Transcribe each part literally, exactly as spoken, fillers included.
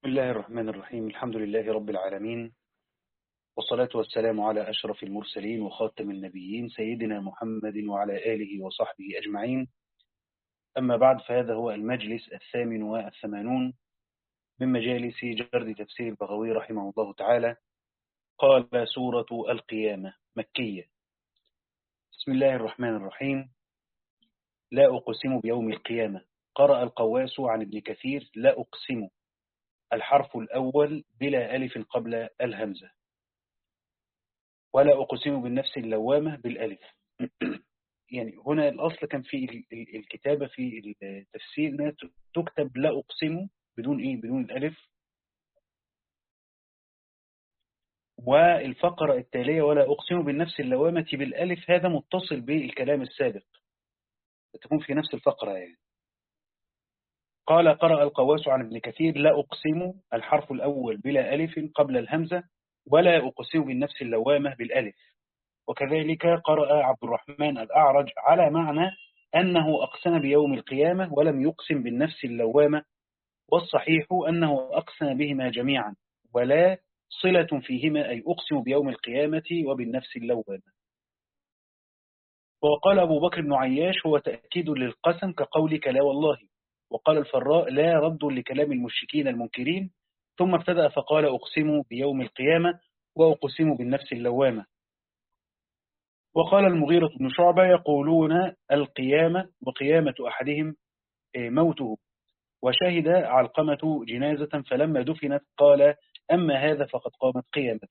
بسم الله الرحمن الرحيم. الحمد لله رب العالمين، والصلاة والسلام على أشرف المرسلين وخاتم النبيين سيدنا محمد وعلى آله وصحبه أجمعين. أما بعد، فهذا هو المجلس الثامن والثمانون من مجالس جرد تفسير البغوي رحمه الله تعالى. قال: سورة القيامة مكية. بسم الله الرحمن الرحيم. لا أقسم بيوم القيامة. قرأ القواس عن ابن كثير: لا أقسم، الحرف الأول بلا ألف قبل الهمزة. ولا أقسم بالنفس اللوامة بالألف. يعني هنا الأصل كان في الكتابة في التفسير أنها تكتب لا أقسم بدون إيه بدون الألف، والفقرة التالية ولا أقسم بالنفس اللوامة بالألف هذا متصل بالكلام السابق، تكون في نفس الفقرة يعني. قال: قرأ القواس عن ابن كثير: لا أقسم، الحرف الأول بلا ألف قبل الهمزة، ولا أقسم بالنفس اللوامة بالألف. وكذلك قرأ عبد الرحمن الأعرج على معنى أنه أقسم بيوم القيامة ولم يقسم بالنفس اللوامة، والصحيح أنه أقسم بهما جميعا ولا صلة فيهما، أي أقسم بيوم القيامة وبالنفس اللوامة. وقال أبو بكر بن عياش: هو تأكيد للقسم كقولك لا والله. وقال الفراء: لا رد لكلام المشركين المنكرين. ثم ابتدأ فقال: أقسم بيوم القيامة وأقسم بالنفس اللوامة. وقال المغيرة بن شعبة: يقولون القيامة، وقيامة أحدهم موته. وشهد علقمة جنازة فلما دفنت قال: أما هذا فقد قامت قيامته.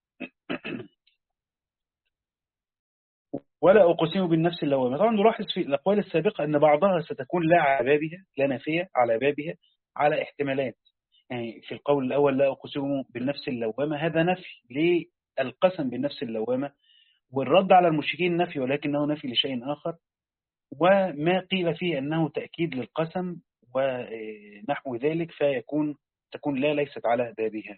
ولا أقسم بالنفس اللوامة. طبعا نلاحظ في الأقوال السابقة أن بعضها ستكون لا على بابها، لا نافية على بابها، على احتمالات. يعني في القول الأول لا أقسم بالنفس اللوامة هذا نفي للقسم بالنفس اللوامة، والرد على المشركين نفي ولكنه نفي لشيء آخر. وما قيل فيه أنه تأكيد للقسم ونحو ذلك فيكون تكون لا ليست على بابها.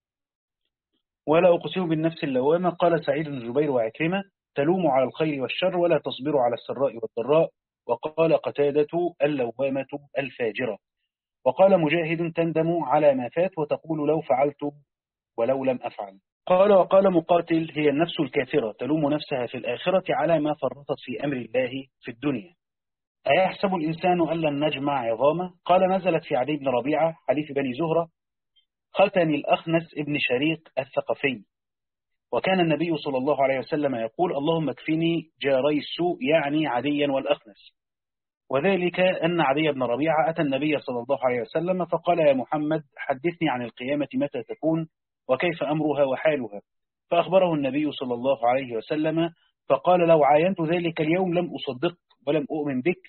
ولا أقسم بالنفس اللوامة. قال سعيد بن جبير وعكرمة: تلوم على الخير والشر ولا تصبر على السراء والضراء. وقال قتادة: اللوامة الفاجرة. وقال مجاهد: تندم على ما فات وتقول لو فعلت ولو لم أفعل. قال وقال مقاتل: هي النفس الكافرة تلوم نفسها في الآخرة على ما فرطت في أمر الله في الدنيا. أيحسب الإنسان أن لن نجمع عظامه؟ قال: نزلت في عدي بن ربيعة حليف بني زهرة ختن الأخنس ابن شريق الثقفي. وكان النبي صلى الله عليه وسلم يقول: اللهم اكفني جاري السوء، يعني عديا والأخنس. وذلك أن عدي بن ربيعة أتى النبي صلى الله عليه وسلم فقال: يا محمد، حدثني عن القيامة متى تكون وكيف أمرها وحالها. فأخبره النبي صلى الله عليه وسلم فقال: لو عاينت ذلك اليوم لم أصدق ولم أؤمن بك.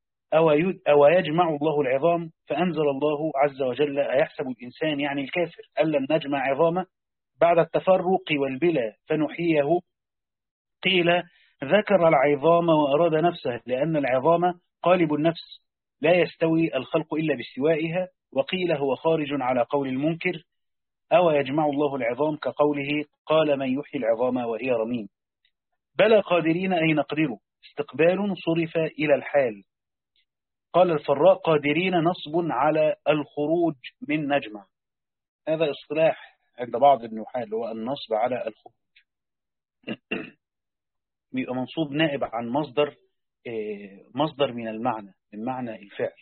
أو يجمع الله العظام؟ فأنزل الله عز وجل: أيحسب الإنسان، يعني الكافر، أن لن نجمع عظامه بعد التفرق والبلا فنحييه. قيل: ذكر العظام وأراد نفسه، لأن العظام قالب النفس لا يستوي الخلق إلا باستوائها. وقيل: هو خارج على قول المنكر: أو يجمع الله العظام، كقوله: قال من يحيي العظام وهي رميم. بلى قادرين أي نقدر، استقبال صرف إلى الحال. قال الفراء: قادرين نصب على الخروج من نجمع. هذا اصطلاح عند بعض النحاة، هو النصب على الخروج بيبقى منصوب نائب عن مصدر مصدر من المعنى، من معنى الفعل.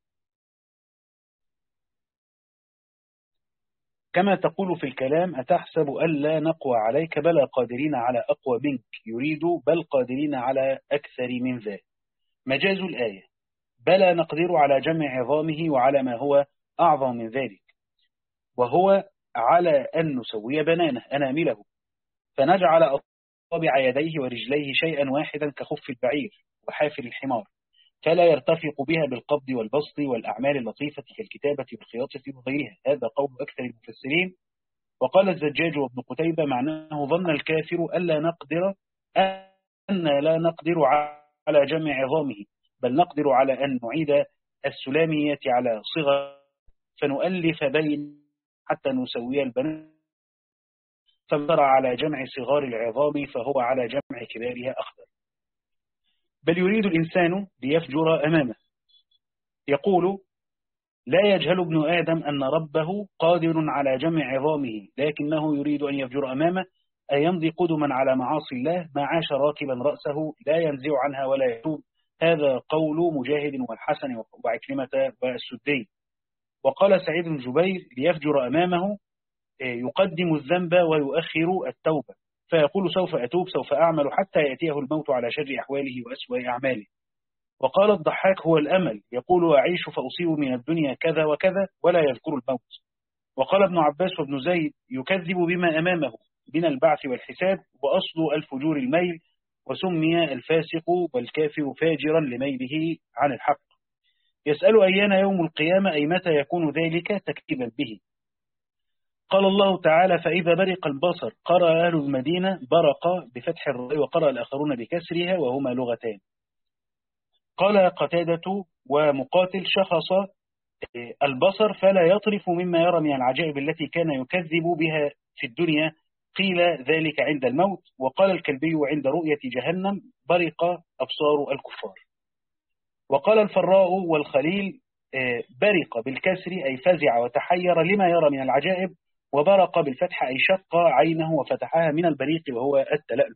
كما تقول في الكلام: أتحسب ألا نقوى عليك؟ بلى قادرين على أقوى منك، يريد بل قادرين على أكثر من ذا. مجاز الآية: بلى نقدر على جمع عظامه وعلى ما هو أعظم من ذلك، وهو على أن نسوي بنانه أنامله فنجعل أصابع يديه ورجليه شيئا واحدا كخف البعير وحافر الحمار، فلا يرتفق بها بالقبض والبسط والأعمال اللطيفة كالكتابة والخياطة وغيرها. هذا قول أكثر المفسرين. وقال الزجاج وابن قتيبة: معناه ظن الكافر ألا نقدر أن لا نقدر على جمع عظامه، بل نقدر على أن نعيد السلامية على صغر فنؤلف بين حتى نسوي البنات، فمر على جمع صغار العظام فهو على جمع كبارها أخضر. بل يريد الإنسان ليفجر أمامه. يقول: لا يجهل ابن آدم أن ربه قادر على جمع عظامه، لكنه يريد أن يفجر أمامه، أن يمضي قدما على معاصي الله ما عاش راكبا رأسه لا ينزع عنها ولا يتوب. هذا قول مجاهد والحسن وعكرمة والسدي. وقال سعيد بن جبير: ليفجر أمامه يقدم الذنب ويؤخر التوبة، فيقول سوف أتوب سوف أعمل حتى يأتيه الموت على شر أحواله وأسوأ أعماله. وقال الضحاك: هو الأمل، يقول أعيش فأصيب من الدنيا كذا وكذا ولا يذكر الموت. وقال ابن عباس وابن زيد: يكذب بما أمامه من البعث والحساب، وأصل الفجور الميل، وسمي الفاسق والكافر فاجرا لميله عن الحق. يسأل أيان يوم القيامة، أي متى يكون ذلك تكذيبا به. قال الله تعالى: فإذا برق البصر. قرأ أهل المدينة برق بفتح الراء، وقرأ الآخرون بكسرها، وهما لغتان. قال قتادة ومقاتل: شخص البصر فلا يطرف مما يرى من العجائب التي كان يكذب بها في الدنيا، قيل ذلك عند الموت. وقال الكلبي: عند رؤية جهنم برق أبصار الكفار. وقال الفراء والخليل: برق بالكسر أي فزع وتحير لما يرى من العجائب، وبرق بالفتح أي شق عينه وفتحها من البريق وهو التلألؤ.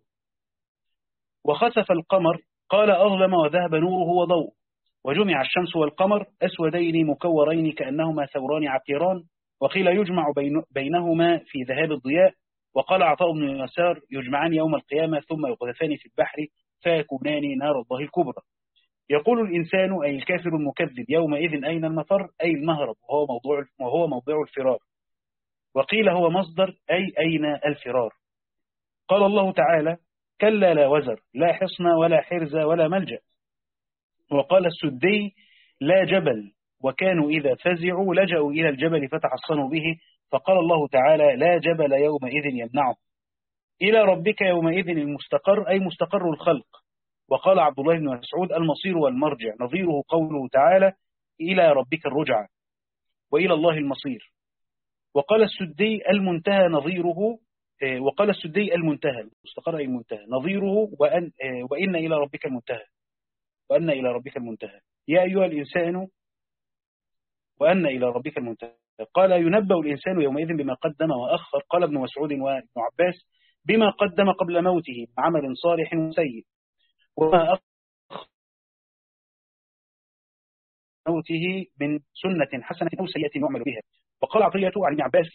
وخسف القمر. قال: أظلم وذهب نوره وضوء. وجمع الشمس والقمر أسودين مكورين كأنهما ثوران عقيران. وقيل يجمع بين بينهما في ذهاب الضياء. وقال عطاء بن يسار: يجمعان يوم القيامة ثم يقذفان في البحر فيكونان نار الله الكبرى. يقول الإنسان أي الكافر المكذب: يومئذ أين المفر، أي المهرب، وهو موضوع, وهو موضع الفرار. وقيل هو مصدر أي أين الفرار. قال الله تعالى: كلا لا وزر، لا حصن ولا حرز ولا ملجأ. وقال السدي: لا جبل، وكانوا إذا فزعوا لجأوا إلى الجبل فتحصنوا به. فقال الله تعالى: لا جبل يومئذ يمنعه. إلى ربك يومئذ المستقر، أي مستقر الخلق. وقال عبد الله بن مسعود: المصير والمرجع، نظيره قوله تعالى: إلى ربك الرجع، وإلى الله المصير. وقال السدي: المنتهى نظيره، وقال السدي: المنتهى مستقر أي المنتهى، نظيره وأن, وإن إلى ربك المنتهى، وأن إلى ربك المنتهى. يا أيها الإنسان وأن إلى ربك المنتهى. قال: ينبأ الإنسان يومئذ بما قدم وأخر. قال ابن مسعود وابن عباس: بما قدم قبل موته من عمل صالح وسيء، وما أخر موته من سنة حسنة أو سيئة يعمل بها. وقال عطية عن ابن عباس: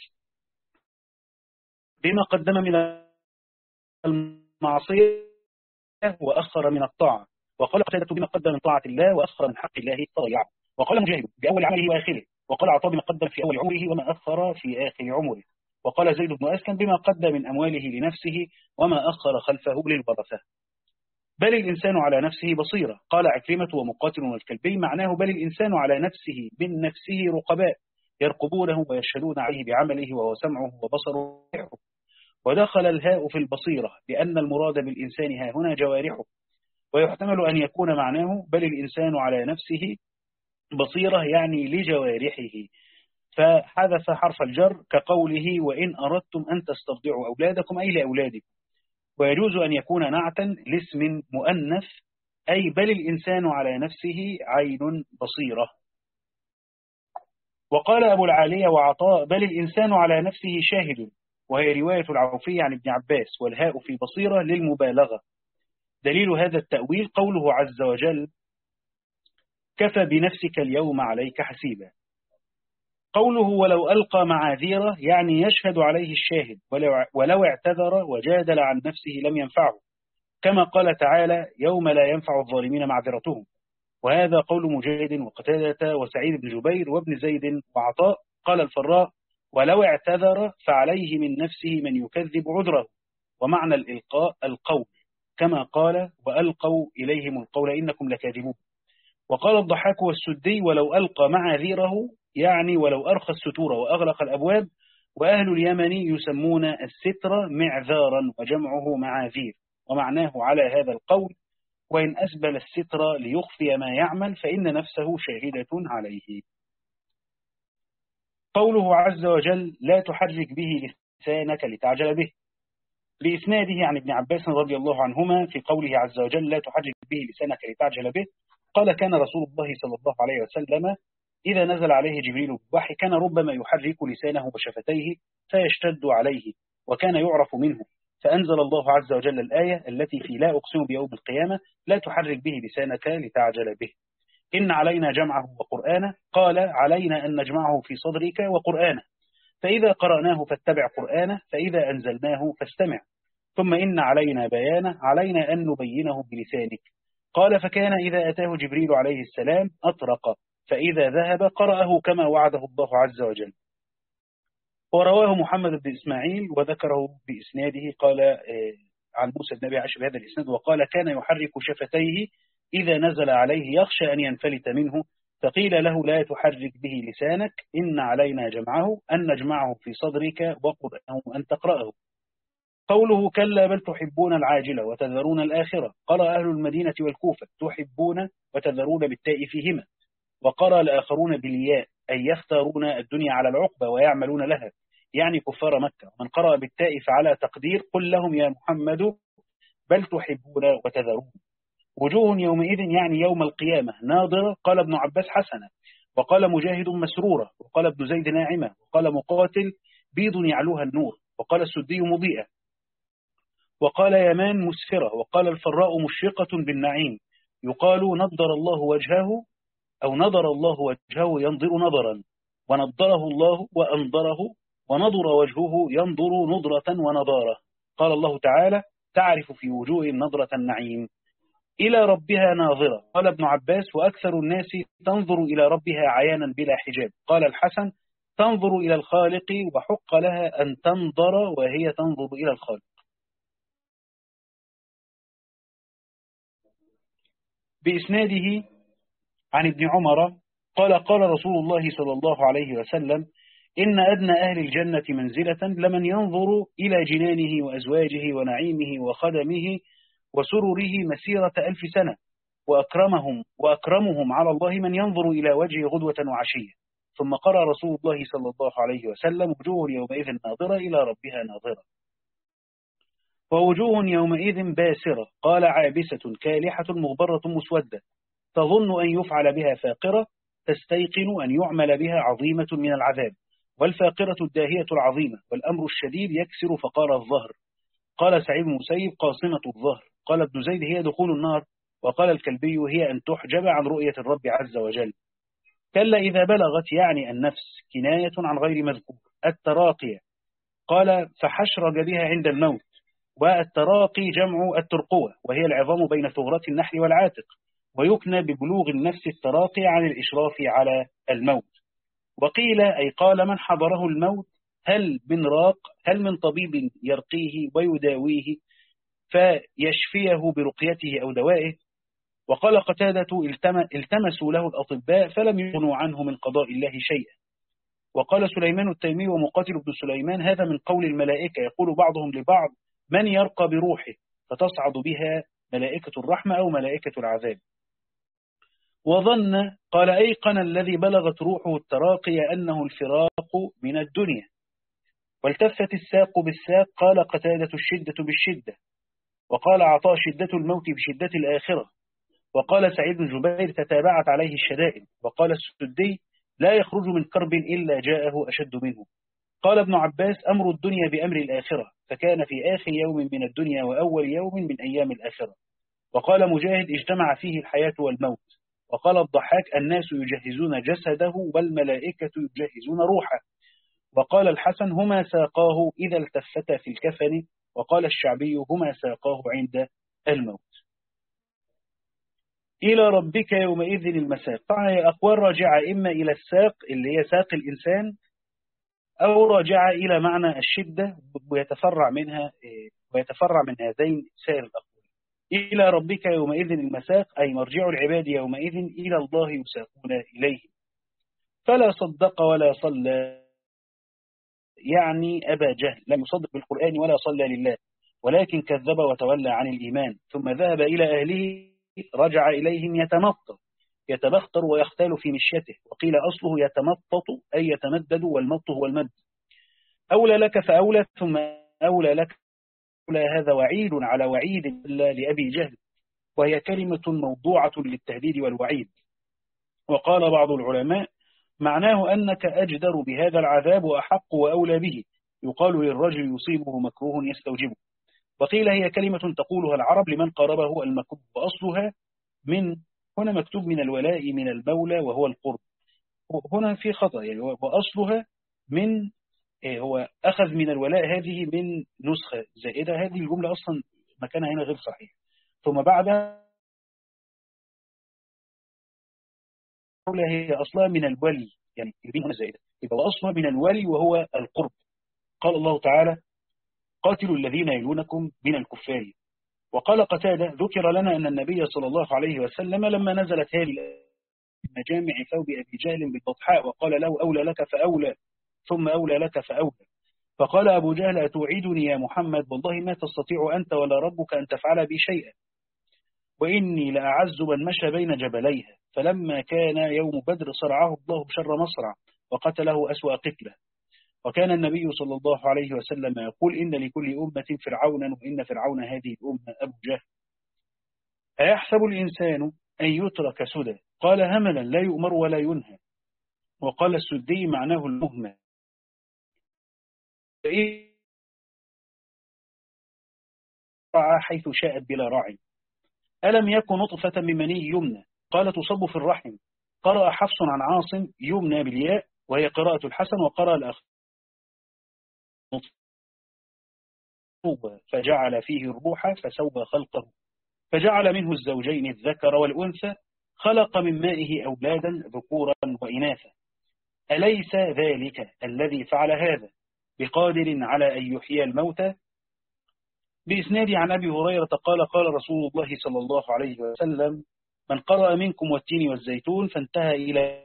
بما قدم من المعصية وأخر من الطاعة. وقال قتادة: بما قدم من طاعة الله وأخر من حق الله فضيعه. وقال مجاهد: بأول عمله وآخره. وقال عطاء: بما قدم في أول عمره وما أخر في آخر عمره. وقال زيد بن أسلم: بما قدم من أمواله لنفسه وما أخر خلفه للورثة. بل الإنسان على نفسه بصيرة. قال عكرمة ومقاتل والكلبي: معناه بل الإنسان على نفسه من نفسه رقباء يرقبونه ويشهدون عليه بعمله، وهو سمعه وبصره. ودخل الهاء في البصيرة لأن المراد بالإنسان ها هنا جوارحه. ويحتمل أن يكون معناه بل الإنسان على نفسه بصيرة يعني لجوارحه، فحذف حرف الجر كقوله: وإن أردتم أن تسترضعوا أولادكم، أي لأولادكم. ويجوز أن يكون نعتا لاسم مؤنث، أي بل الإنسان على نفسه عين بصيرة. وقال أبو العالية وعطاء: بل الإنسان على نفسه شاهد، وهي رواية العوفي عن ابن عباس، والهاء في بصيرة للمبالغة. دليل هذا التأويل قوله عز وجل: كفى بنفسك اليوم عليك حسيبا. قوله ولو ألقى معاذيره يعني يشهد عليه الشاهد، ولو اعتذر وجادل عن نفسه لم ينفعه، كما قال تعالى: يوم لا ينفع الظالمين معذرتهم. وهذا قول مجاهد وقتادة وسعيد بن جبير وابن زيد وعطاء. قال الفراء: ولو اعتذر فعليه من نفسه من يكذب عذره. ومعنى الإلقاء القول، كما قال: وألقوا إليهم القول إنكم لكاذبون. وقال الضحاك والسدي: ولو ألقى معاذيره يعني ولو أرخى الستور وأغلق الأبواب. وأهل اليمن يسمون الستر معذارا وجمعه معاذير، ومعناه على هذا القول: وإن أسبل الستر ليخفي ما يعمل فإن نفسه شاهدة عليه. قوله عز وجل: لا تحرك به لسانك لتعجل به، لإسناده عن ابن عباس رضي الله عنهما في قوله عز وجل: لا تحرك به لسانك لتعجل به. قال: كان رسول الله صلى الله عليه وسلم إذا نزل عليه جبريل بالوحي كان ربما يحرك لسانه وشفتيه فيشتد عليه وكان يعرف منه، فأنزل الله عز وجل الآية التي في لا أقسم بيوم القيامة لا تحرك به لسانك لتعجل به. إن علينا جمعه وقرآنه، قال علينا أن نجمعه في صدرك وقرآنه، فإذا قرأناه فاتبع قرآنه، فإذا أنزلناه فاستمع، ثم إن علينا بيانه، علينا أن نبينه بلسانك. قال فكان إذا أتاه جبريل عليه السلام أطرق، فإذا ذهب قرأه كما وعده الله عز وجل. ورواه محمد بن إسماعيل وذكره بإسناده قال عن موسى بن أبي عائشة بهذا الإسناد، وقال كان يحرك شفتيه إذا نزل عليه يخشى أن ينفلت منه، فقيل له لا تحرك به لسانك، إن علينا جمعه أن نجمعه في صدرك وقرأه أن تقرأه. قوله كلا بل تحبون العاجلة وتذرون الآخرة، قرأ أهل المدينة والكوفة تحبون وتذرون بالتاء فيهما، وقرأ الآخرون بالياء أي يختارون الدنيا على العقبة ويعملون لها، يعني كفار مكة. من قرأ بالتاء فعلى تقدير قل لهم يا محمد بل تحبون وتذرون. وجوه يومئذ يعني يوم القيامة ناظرة، قال ابن عباس حسنة، وقال مجاهد مسرورة، وقال ابن زيد ناعمة، وقال مقاتل بيض يعلوها النور، وقال السدي مضيئة، وقال يمان مسفرة، وقال الفراء مشرقة بالنعيم، يقال نضر الله وجهه أو نضر الله وجهه ينظر نظرا، ونضره الله وأنظره، ونضر وجهه ينظر نضرة ونضارة. قال الله تعالى تعرف في وجوه نضرة النعيم. إلى ربها ناظرة، قال ابن عباس وأكثر الناس تنظر إلى ربها عيانا بلا حجاب. قال الحسن تنظر إلى الخالق وحق لها أن تنظر وهي تنظر إلى الخالق. بإسناده عن ابن عمر قال قال رسول الله صلى الله عليه وسلم إن أدنى أهل الجنة منزلة لمن ينظر إلى جنانه وأزواجه ونعيمه وخدمه وسرره مسيرة ألف سنة، وأكرمهم, وأكرمهم على الله من ينظر إلى وجهه غدوة وعشية. ثم قرأ رسول الله صلى الله عليه وسلم وجوه يومئذ ناظرة إلى ربها ناظرة. ووجوه يومئذ باسرة، قال عابسة كالحة مغبرة مسودة، تظن أن يفعل بها فاقرة، تستيقن أن يعمل بها عظيمة من العذاب. والفاقرة الداهية العظيمة، والأمر الشديد يكسر فقال الظهر. قال سعيد بن المسيب قاصمة الظهر. قال ابن زيد هي دخول النار. وقال الكلبي هي أن تحجب عن رؤية الرب عز وجل. كلا إذا بلغت يعني النفس، كناية عن غير مذكور. التراقية، قال فحشرج بها عند الموت. والتراقي جمع الترقوة، وهي العظام بين ثغرة النحل والعاتق، ويكنى ببلوغ النفس التراقي عن الإشراف على الموت. وقيل أي قال من حضره الموت هل من راق، هل من طبيب يرقيه ويداويه فيشفيه برقيته أو دوائه. وقال قتادة التمسوا له الأطباء فلم يغنوا عنه من قضاء الله شيئا. وقال سليمان التيمي ومقاتل بن سليمان هذا من قول الملائكة، يقول بعضهم لبعض من يرقى بروحه، فتصعد بها ملائكة الرحمة أو ملائكة العذاب. وظن، قال أيقن الذي بلغت روحه التراقي أنه الفراق من الدنيا. والتفت الساق بالساق، قال قتادة الشدة بالشدة. وقال عطاء شدة الموت بشدة الآخرة. وقال سعيد بن جبير تتابعت عليه الشدائد. وقال السدي لا يخرج من كرب إلا جاءه أشد منه. قال ابن عباس أمر الدنيا بأمر الآخرة، فكان في آخر يوم من الدنيا وأول يوم من أيام الآخرة. وقال مجاهد اجتمع فيه الحياة والموت. وقال الضحاك الناس يجهزون جسده والملائكة يجهزون روحه. وقال الحسن هما ساقاه إذا التفت في الكفن. وقال الشعبي هما ساقاه عند الموت. إلى ربك يومئذ المساق. طبعا أقوال راجعة إما إلى الساق اللي هي ساق الإنسان، أو راجعة إلى معنى الشدة ويتفرع منها ويتفرع من هذين سائر الأقوال. إلى ربك يومئذ المساق أي مرجع العباد يومئذ إلى الله يساقون إليه. فلا صدق ولا صلى، يعني أبا جهل لم يصدق بالقرآن ولا صلى لله، ولكن كذب وتولى عن الإيمان. ثم ذهب إلى أهله رجع إليهم يتمطر، يتبختر ويختال في مشيته. وقيل أصله يتمطط أي يتمدد، والمط هو المد. أولى لك فأولى، ثم أولى لك أولى. هذا وعيد على وعيد لأبي جهل، وهي كلمة موضوعة للتهديد والوعيد. وقال بعض العلماء معناه أنك أجدر بهذا العذاب وأحق وأولى به. يقال للرجل يصيبه مكروه يستوجبه. وقيل هي كلمة تقولها العرب لمن قاربه المكروه، وأصلها من، هنا مكتوب من الولاء من المولى وهو القرب، هنا في خطأ يعني، وأصلها من، هو أخذ من الولاء هذه من نسخة زائدة، هذه الجملة أصلا مكانها هنا غير صحيح. ثم بعدها هي أصلها من الولي، يعني البين هنا زائدة، يبقى أصلها من الولي وهو القرب. قال الله تعالى قاتلوا الذين يلونكم من الكفار. وقال قتادة ذكر لنا أن النبي صلى الله عليه وسلم لما نزلت هذه مجامع ثوب أبي جهل بالبطحاء وقال له أولى لك فأولى ثم أولى لك فأولى، فقال أبو جهل أتوعدني يا محمد والله ما تستطيع أنت ولا ربك أن تفعل بي شيئا، وإني لأعز من مشى بين جبليها. فلما كان يوم بدر صرعه الله شر مصرع وقتله أسوأ قتله. وكان النبي صلى الله عليه وسلم يقول إن لكل أمة فرعونا وإن فرعون هذه الأمة أبو جهل. أيحسب الإنسان أن يترك سدى؟ قال هملا لا يؤمر ولا ينهى. وقال السدي معناه المهمل. رعى حيث شاءت بلا راعي. ألم يكن نطفة من مني يمنى؟ قال تصب في الرحم. قرأ حفص عن عاصم يمنى بالياء وهي قراءة الحسن، وقرأ الأخ فجعل فيه الروح فسوى خلقه، فجعل منه الزوجين الذكر والأنثى، خلق من مائه أولادا ذكورا وإناثا. أليس ذلك الذي فعل هذا بقادر على أن يحيي الموتى؟ بإسناد عن أبي هريرة قال قال رسول الله صلى الله عليه وسلم من قرأ منكم والتين والزيتون فانتهى إلى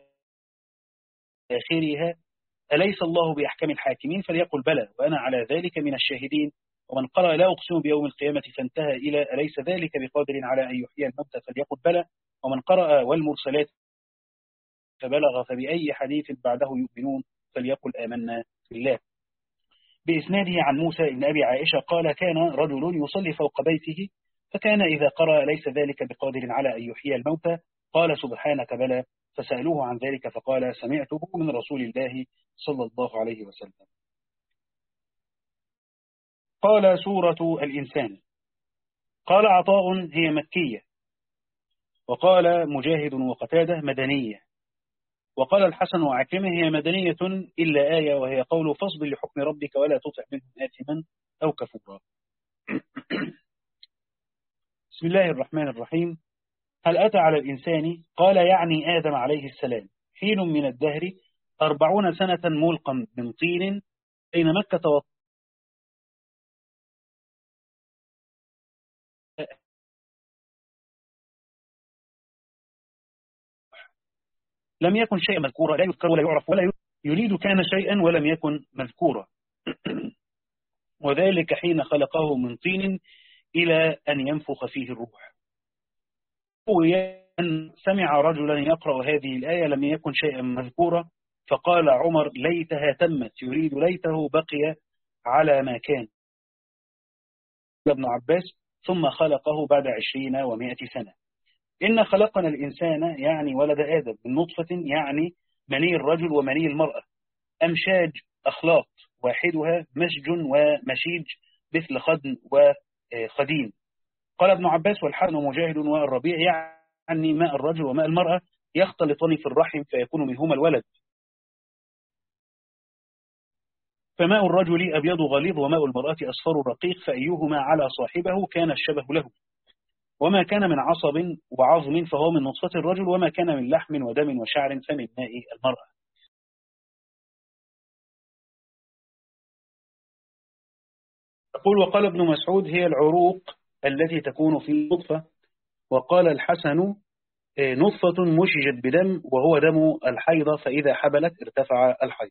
آخرها أليس الله بأحكم الحاكمين؟ فليقل بلى وأنا على ذلك من الشاهدين. ومن قرأ لا أقسم بيوم القيامة فانتهى إلى أليس ذلك بقادر على أن يحيي الموتى؟ فليقل بلى. ومن قرأ والمرسلات فبلغ فبأي حديث بعده يؤمنون؟ فليقل آمنا بالله. بإسناده عن موسى بن أبي عائشة قال كان رجل يصلي فوق بيته، فكان إذا قرأ ليس ذلك بقادر على أن يحيي الموتى قال سبحانك بلى، فسألوه عن ذلك فقال سمعته من رسول الله صلى الله عليه وسلم. قال سورة الإنسان. قال عطاء هي مكية، وقال مجاهد وقتادة مدنية، وقال الحسن وعكرمة هي مدنية إلا آية وهي قول فاصبر لحكم ربك ولا تطع منهم آثما أو كفورا. بسم الله الرحمن الرحيم. هل أتى على الإنسان؟ قال يعني آدم عليه السلام حين من الدهر أربعون سنة ملقا من طين بين مكة و لم يكن شيئا مذكورا، لا يذكر ولا يعرف ولا يريد كان شيئا ولم يكن مذكورا. وذلك حين خلقه من طين إلى أن ينفخ فيه الروح. أن سمع رجلا يقرأ هذه الآية لم يكن شيئا مذكورا، فقال عمر ليتها تمت، يريد ليته بقي على ما كان. ابن عباس ثم خلقه بعد عشرين ومائة سنة. إن خلقنا الإنسان يعني ولد آدم من نطفة يعني مني الرجل ومني المرأة، أمشاج أخلاط واحدها مسج ومشيج مثل خدن وخدين. قال ابن عباس والحسن ومجاهد والربيع يعني ماء الرجل وماء المرأة يختلطان في الرحم فيكون منهما الولد. فماء الرجل أبيض غليظ وماء المرأة أصفر رقيق، فأيهما على صاحبه كان الشبه له. وما كان من عصب وعظم فهو من نطفة الرجل، وما كان من لحم ودم وشعر فمن ماء المرأة. يقول وقال ابن مسعود هي العروق التي تكون في النطفة. وقال الحسن نطفة مشجت بدم وهو دم الحيضة، فإذا حبلت ارتفع الحيض.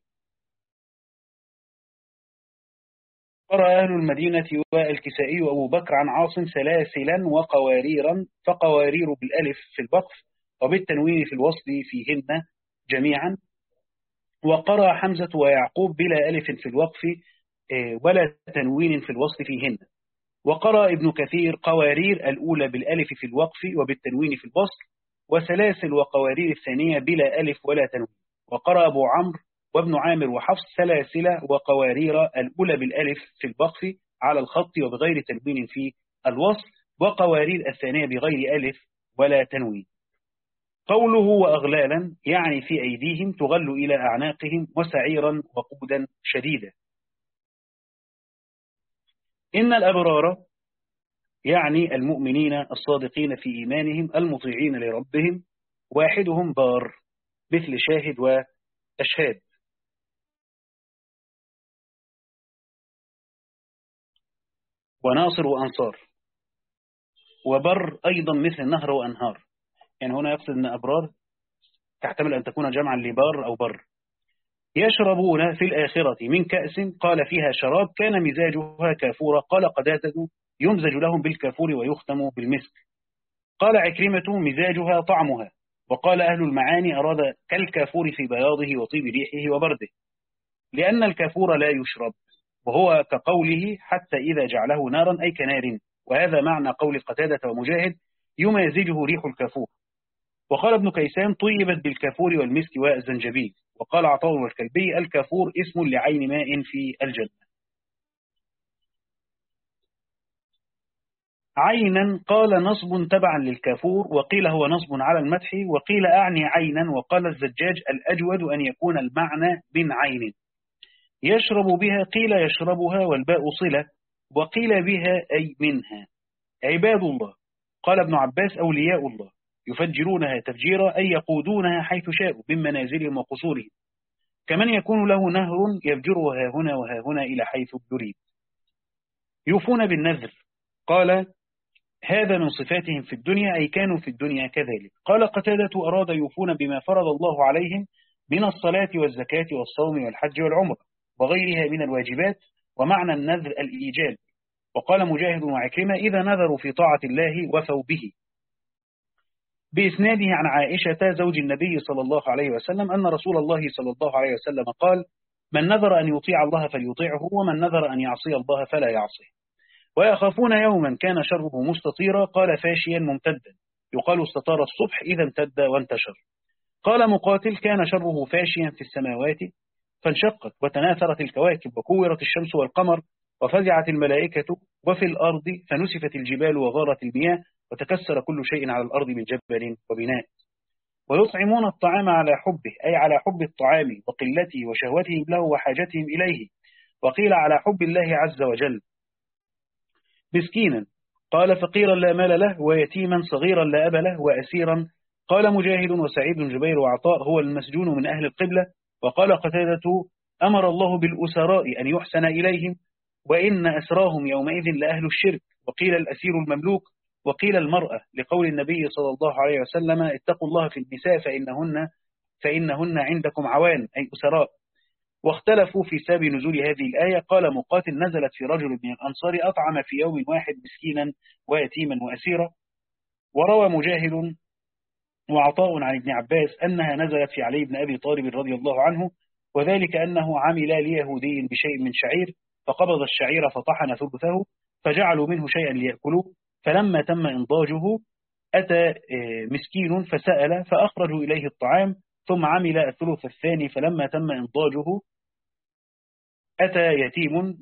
قرأ أهل المدينة والكسائي وأبو بكر عن عاصم سلاسلا وقواريرا، فقوارير بالألف في البقف وبالتنوين في الوصل فيهن جميعا. وقرأ حمزة ويعقوب بلا ألف في الوقف ولا تنوين في الوصل فيهن. وقرأ ابن كثير قوارير الأولى بالألف في الوقف وبالتنوين في الوصل، وسلاسل وقوارير الثانية بلا ألف ولا تنوين. وقرأ أبو عمرو وابن عامر وحفص سلاسل وقوارير الأولى بالألف في البقف على الخط وبغير تنوين في الوصل، وقوارير الثانية بغير ألف ولا تنوين. قوله وأغلالا يعني في أيديهم تغل إلى أعناقهم وسعيرا وقودا شديدا. إن الأبرار يعني المؤمنين الصادقين في إيمانهم المطيعين لربهم، واحدهم بار مثل شاهد وأشهاد. وناصر وأنصار. وبر أيضا مثل نهر وأنهار، يعني هنا يقصد أن أبرار تحتمل أن تكون جمعا لبار أو بر. يشربون في الآخرة من كأس قال فيها شراب كان مزاجها كافورا قال قتادة يمزج لهم بالكافور ويختم بالمسك. قال عكرمة مزاجها طعمها. وقال أهل المعاني أراد كالكافور في بياضه وطيب ريحه وبرده، لأن الكافور لا يشرب، وهو كقوله حتى إذا جعله نارا أي كنار، وهذا معنى قول قتادة ومجاهد يمازجه ريح الكافور. وقال ابن كيسان طيبت بالكافور والمسك والزنجبيل. وقال عطاء والكلبي الكافور اسم لعين ماء في الجنة. عينا قال نصب تبعا للكافور، وقيل هو نصب على المدح، وقيل أعني عينا، وقال الزجاج الأجود أن يكون المعنى من عين. يشرب بها قيل يشربها والباء صلة، وقيل بها أي منها. عباد الله قال ابن عباس أولياء الله يفجرونها تفجيرا أي يقودونها حيث شاءوا من منازلهم وقصورهم، كمن يكون له نهر يفجرها هنا وها هنا إلى حيث يريد. يوفون بالنذر قال هذا من صفاتهم في الدنيا أي كانوا في الدنيا كذلك. قال قتادة أراد يوفون بما فرض الله عليهم من الصلاة والزكاة والصوم والحج والعمر وغيرها من الواجبات، ومعنى النذر الإيجاب. وقال مجاهد وعكرمة إذا نذروا في طاعة الله وفوا به. بإسناده عن عائشة زوج النبي صلى الله عليه وسلم أن رسول الله صلى الله عليه وسلم قال من نذر أن يطيع الله فليطيعه، ومن نذر أن يعصي الله فلا يعصيه. ويخافون يوما كان شره مستطيرا قال فاشيا ممتدا، يقال استطار الصبح إذا امتد وانتشر. قال مقاتل كان شره فاشيا في السماوات فانشقت وتناثرت الكواكب وكورت الشمس والقمر وفزعت الملائكة، وفي الأرض فنسفت الجبال وغارت المياه وتكسر كل شيء على الأرض من جبل وبناء. ويطعمون الطعام على حبه أي على حب الطعام وقلته وشهوتهم له وحاجتهم إليه، وقيل على حب الله عز وجل. مسكينا قال فقيرا لا مال له، ويتيما صغيرا لا أب له، وأسيرا. قال مجاهد وسعيد جبير وعطاء هو المسجون من أهل القبلة. وقال قتادة أمر الله بالأسراء أن يحسن إليهم، وإن أسراهم يومئذ لأهل الشرك. وقيل الأسير المملوك، وقيل المرأة لقول النبي صلى الله عليه وسلم اتقوا الله في النساء فإنهن, فإنهن عندكم عوان أي أسراء. واختلفوا في سبب نزول هذه الآية. قال مقاتل نزلت في رجل من الأنصار أطعم في يوم واحد مسكينا ويتيما وأسيرا. وروى مجاهد وعطاء عن ابن عباس أنها نزلت في علي بن أبي طالب رضي الله عنه، وذلك أنه عمل ليهودي بشيء من شعير فقبض الشعير فطحن ثلثه فجعلوا منه شيئا ليأكلوه، فلما تم إنضاجه أتى مسكين فسأل فأخرجوا إليه الطعام، ثم عمل الثلث الثاني فلما تم إنضاجه أتى يتيم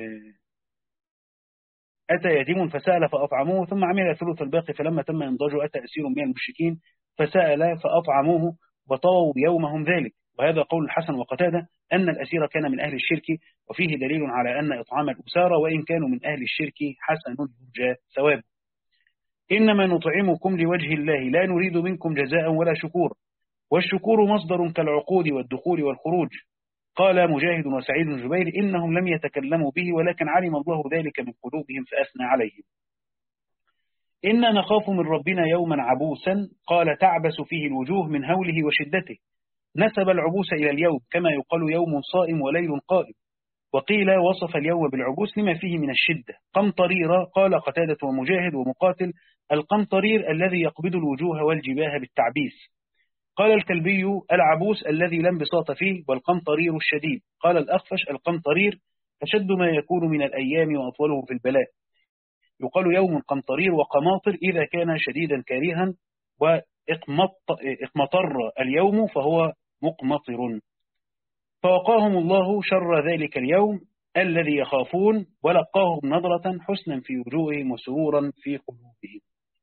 أتى يتيم فسأل فأطعموه، ثم عمل الثلث الباقي فلما تم إنضاجه أتى أسير من المشركين فسأل فأطعموه وطووا يومهم ذلك. وهذا قول الحسن وقتادة أن الأسير كان من أهل الشرك، وفيه دليل على أن إطعام الأسارى وإن كانوا من أهل الشرك حسن يرجى ثواب. إنما نطعمكم لوجه الله لا نريد منكم جزاء ولا شكور، والشكور مصدر كالعقود والدخول والخروج. قال مجاهد وسعيد جبير إنهم لم يتكلموا به ولكن علم الله ذلك من قلوبهم فأثنى عليهم. إنا نخاف من ربنا يوما عبوسا قال تعبس فيه الوجوه من هوله وشدته، نسب العبوس إلى اليوم كما يقال يوم صائم وليل قائم. وقيل وصف اليوم بالعبوس لما فيه من الشدة. قمطريرا قال قتادة ومجاهد ومقاتل القمطرير الذي يقبض الوجوه والجباه بالتعبيس. قال الكلبي العبوس الذي لا انبساط فيه، والقمطرير الشديد. قال الأخفش القمطرير أشد ما يكون من الأيام وأطوله في البلاء. يقال يوم قمطرير وقماطر إذا كان شديدا كارها، وإقمطر اليوم فهو مقمطر. فوقاهم الله شر ذلك اليوم الذي يخافون، ولقاهم نظرة حسنا في وجوههم وسرورا في قلوبهم،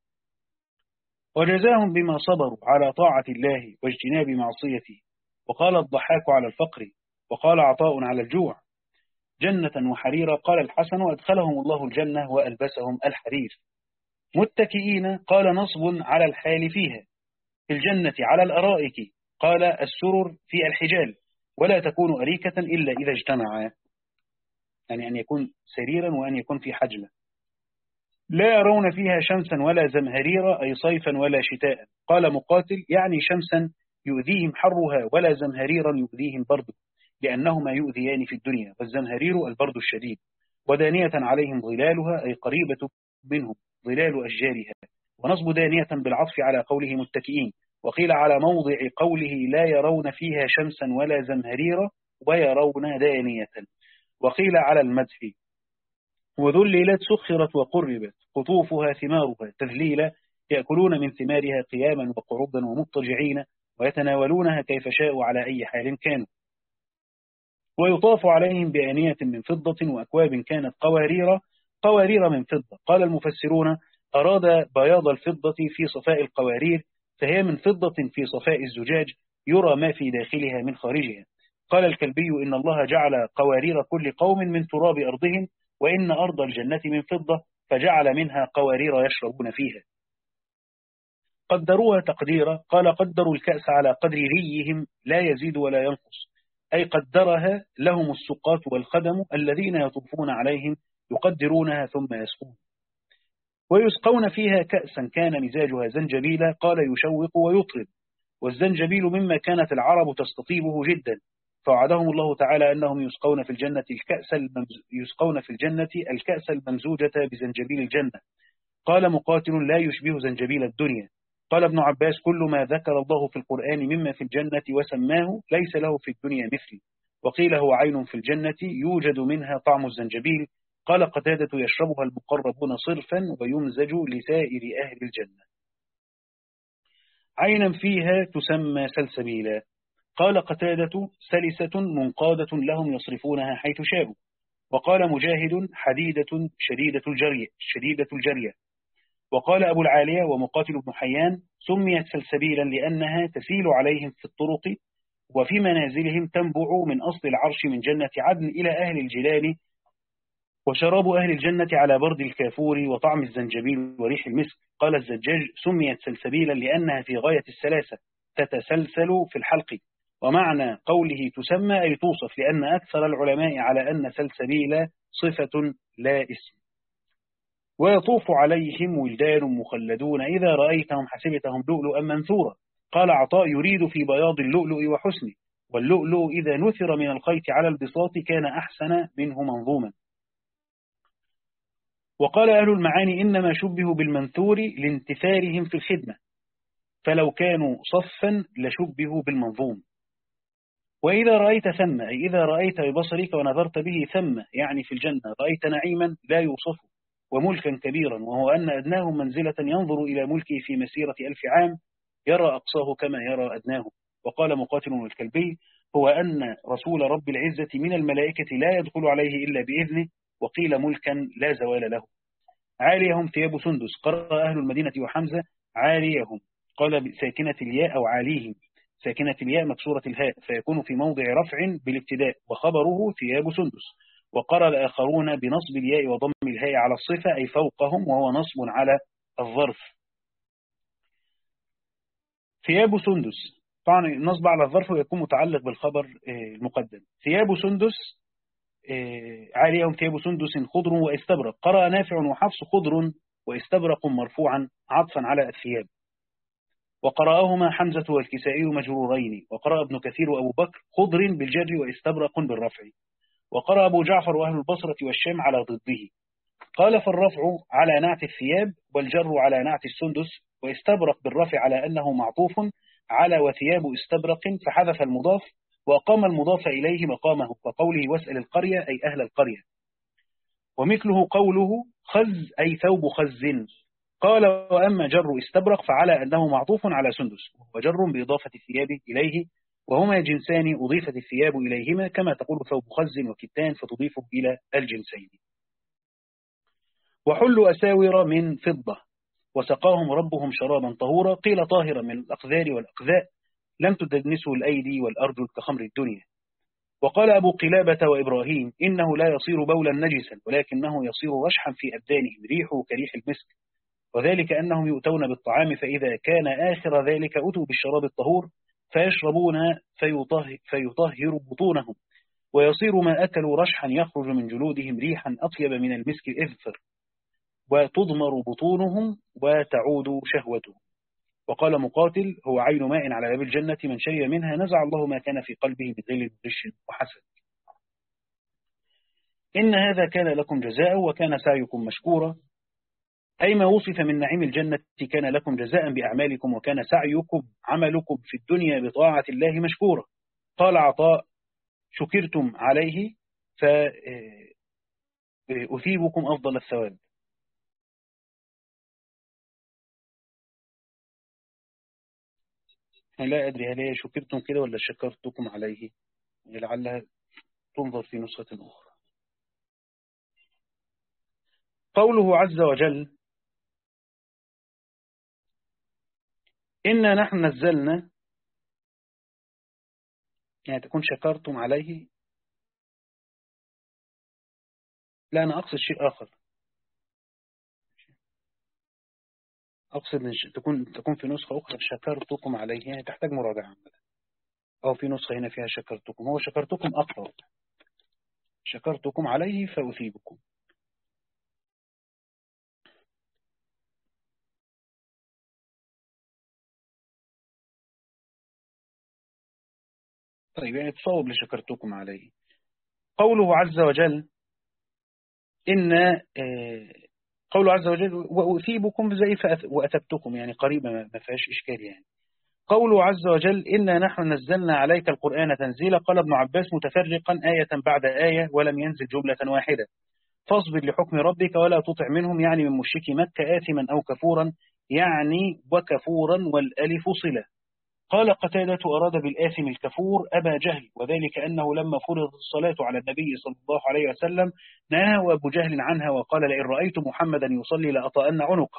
وجزاهم بما صبروا على طاعة الله واجتناب معصيته. وقال الضحاك على الفقر، وقال عطاء على الجوع، جنة وحريرا. قال الحسن وأدخلهم الله الجنة وألبسهم الحرير. متكئين، قال نصب على الحال فيها. في الجنة على الأرائك، قال السرر في الحجال، ولا تكون أريكة إلا إذا اجتمعا، يعني أن يكون سريرا وأن يكون في حجلة. لا يرون فيها شمسا ولا زمهريرا، أي صيفا ولا شتاء. قال مقاتل يعني شمسا يؤذيهم حرها، ولا زمهريرا يؤذيهم برد، لأنهما يؤذيان في الدنيا، والزمهرير البرد الشديد. ودانية عليهم ظلالها، أي قريبة منهم ظلال أشجارها. ونصب دانية بالعطف على قوله متكئين. وقيل على موضع قوله لا يرون فيها شمسا ولا زمهريرا، ويرون دانية. وقيل على المدح. وذللت سخرت وقربت، قطوفها ثمارها تذليلا، يأكلون من ثمارها قياما وقعودا ومضطجعين، ويتناولونها كيف شاءوا على أي حال كانوا. ويطاف عليهم بآنية من فضة وأكواب كانت قوارير قوارير من فضة. قال المفسرون أراد بياض الفضة في صفاء القوارير، فهي من فضة في صفاء الزجاج يرى ما في داخلها من خارجها. قال الكلبي إن الله جعل قوارير كل قوم من تراب أرضهم، وإن أرض الجنة من فضة، فجعل منها قوارير يشربون فيها. قدروها تقديرا. قال قدروا الكأس على قدر ريهم لا يزيد ولا ينقص، أي قدرها لهم السقاة والخدم الذين يطوفون عليهم يقدرونها ثم يسقون. ويسقون فيها كأسا كان مزاجها زنجبيلا. قال يشوق ويطرب. والزنجبيل مما كانت العرب تستطيبه جدا، فوعدهم الله تعالى أنهم يسقون في الجنة الكأس الممز... يسقون في الجنة الكأس الممزوجة بزنجبيل الجنة. قال مقاتل لا يشبه زنجبيل الدنيا. قال ابن عباس كل ما ذكر الله في القرآن مما في الجنة وسماه ليس له في الدنيا مثل. وقيل هو عين في الجنة يوجد منها طعم الزنجبيل. قال قتادة يشربها المقربون صرفا ويمزج لسائر أهل الجنة. عينا فيها تسمى سلسبيلا. قال قتادة سلسة منقادة لهم يصرفونها حيث شاءوا. وقال مجاهد حديدة شديدة الجرية شديدة الجرية. وقال أبو العالية ومقاتل بن حيان سميت سلسبيلا لأنها تسيل عليهم في الطرق وفي منازلهم، تنبع من أصل العرش من جنة عدن إلى أهل الجلال. وشراب أهل الجنة على برد الكافور وطعم الزنجبيل وريح المسك. قال الزجاج سميت سلسبيلا لأنها في غاية السلاسة، تتسلسل في الحلق. ومعنى قوله تسمى أي توصف، لأن أكثر العلماء على أن سلسبيل صفة لا اسم. ويطوف عليهم ولدان مخلدون إذا رأيتهم حسبتهم لؤلؤا منثورا. قال عطاء يريد في بياض اللؤلؤ وحسنه، واللؤلؤ إذا نثر من الخيط على البساط كان أحسن منه منظوما. وقال أهل المعاني إنما شبه بالمنثور لانتثارهم في الخدمة، فلو كانوا صفا لشبهوا بالمنظوم. وإذا رأيت ثم، أي إذا رأيت ببصرك ونظرت به ثم، يعني في الجنة، رأيت نعيما لا يوصف وملكا كبيرا، وهو أن أدناهم منزلة ينظر إلى ملكه في مسيرة ألف عام، يرى أقصاه كما يرى أدناه. وقال مقاتل والكلبي هو أن رسول رب العزة من الملائكة لا يدخل عليه إلا بإذنه. وقيل ملكا لا زوال له. عاليهم ثياب سندس. قرأ أهل المدينة وحمزة عاليهم. قال ساكنة الياء أو عاليهم، ساكنة الياء مكسورة الهاء، فيكون في موضع رفع بالابتداء، وخبره ثياب سندس. وقرأ الآخرون بنصب الياء وضم الهاء على الصفة، أي فوقهم، وهو نصب على الظرف. ثياب سندس طبعا نصب على الظرف ويكون متعلق بالخبر المقدم. ثياب سندس عاليهم ثياب سندس خضر واستبرق. قرأ نافع وحفص خضر واستبرق مرفوعا عطفا على الثياب. وقرأهما حمزة والكسائي مجرورين. وقرأ ابن كثير وأبو بكر خضر بالجر واستبرق بالرفع. وقرأ أبو جعفر وأهل البصرة والشام على ضده. قال فالرفع على نعت الثياب والجر على نعت السندس، واستبرق بالرفع على أنه معطوف على وثياب استبرق، فحذف المضاف وأقام المضاف إليه مقامه، وقوله واسأل القرية أي أهل القرية. ومثله قوله خز أي ثوب خز. قال وأما جر استبرق فعلى أنه معطوف على سندس، وجر بإضافة الثياب إليه وهما جنسان أضيفت الثياب إليهما كما تقول ثوب خز وكتان فتضيفه إلى الجنسين. وحلوا أساور من فضة وسقاهم ربهم شرابا طهورا قيل طاهرا من الأقذار والأقذاء لم تدنسه الأيدي والأرجل كخمر الدنيا. وقال أبو قلابة وإبراهيم إنه لا يصير بولا نجسا ولكنه يصير رشحا في أبدانهم ريحه كريح المسك، وذلك أنهم يؤتون بالطعام فإذا كان آخر ذلك أتوا بالشراب الطهور فيشربون فيطهر, فيطهر بطونهم ويصير ما أكلوا رشحا يخرج من جلودهم ريحا أطيب من المسك الإذفر وتضمر بطونهم وتعود شهوتهم. وقال مقاتل هو عين ماء على باب الجنة من شرب منها نزع الله ما كان في قلبه من ذل غش وحسد. إن هذا كان لكم جزاء وكان سعيكم مشكورا، أي ما وصف من نعيم الجنة كان لكم جزاء بأعمالكم وكان سعيكم عملكم في الدنيا بطاعة الله مشكورا. قال عطاء شكرتم عليه فأثيبكم أفضل الثواب. لا أدري هل هي شكرتم كده ولا شكرتكم عليه، لعلها تنظر في نسخة أخرى. قوله عز وجل إنا نحن نزلنا، يعني تكون شكرتم عليه. لا أنا أقصد شيء آخر، أقصد تكون تكون في نسخة أخرى شكرتكم عليه، يعني تحتاج مراجعة، أو في نسخة هنا فيها شكرتكم. هو شكرتكم أقرب، شكرتكم عليه فأثيبكم. طيب يعني تصوب لشكرتكم عليه. قوله عز وجل إن قوله عز وجل وأثيبكم زي وأتبتكم، يعني قريبة ما فيهاش إشكال. يعني قوله عز وجل إنا نحن نزلنا عليك القرآن تنزيلا، قال ابن عباس متفرقا آية بعد آية ولم ينزل جملة واحدة. فاصبر لحكم ربك ولا تطع منهم، يعني من مشركي مكة آثما أو كفورا، يعني وكفورا والألف صلة. قال قتادة أراد بالآثم الكفور أبا جهل، وذلك أنه لما فرضت الصلاة على النبي صلى الله عليه وسلم نهى أبو جهل عنها وقال لئن رأيت محمدا يصلي لأطأن عنقه.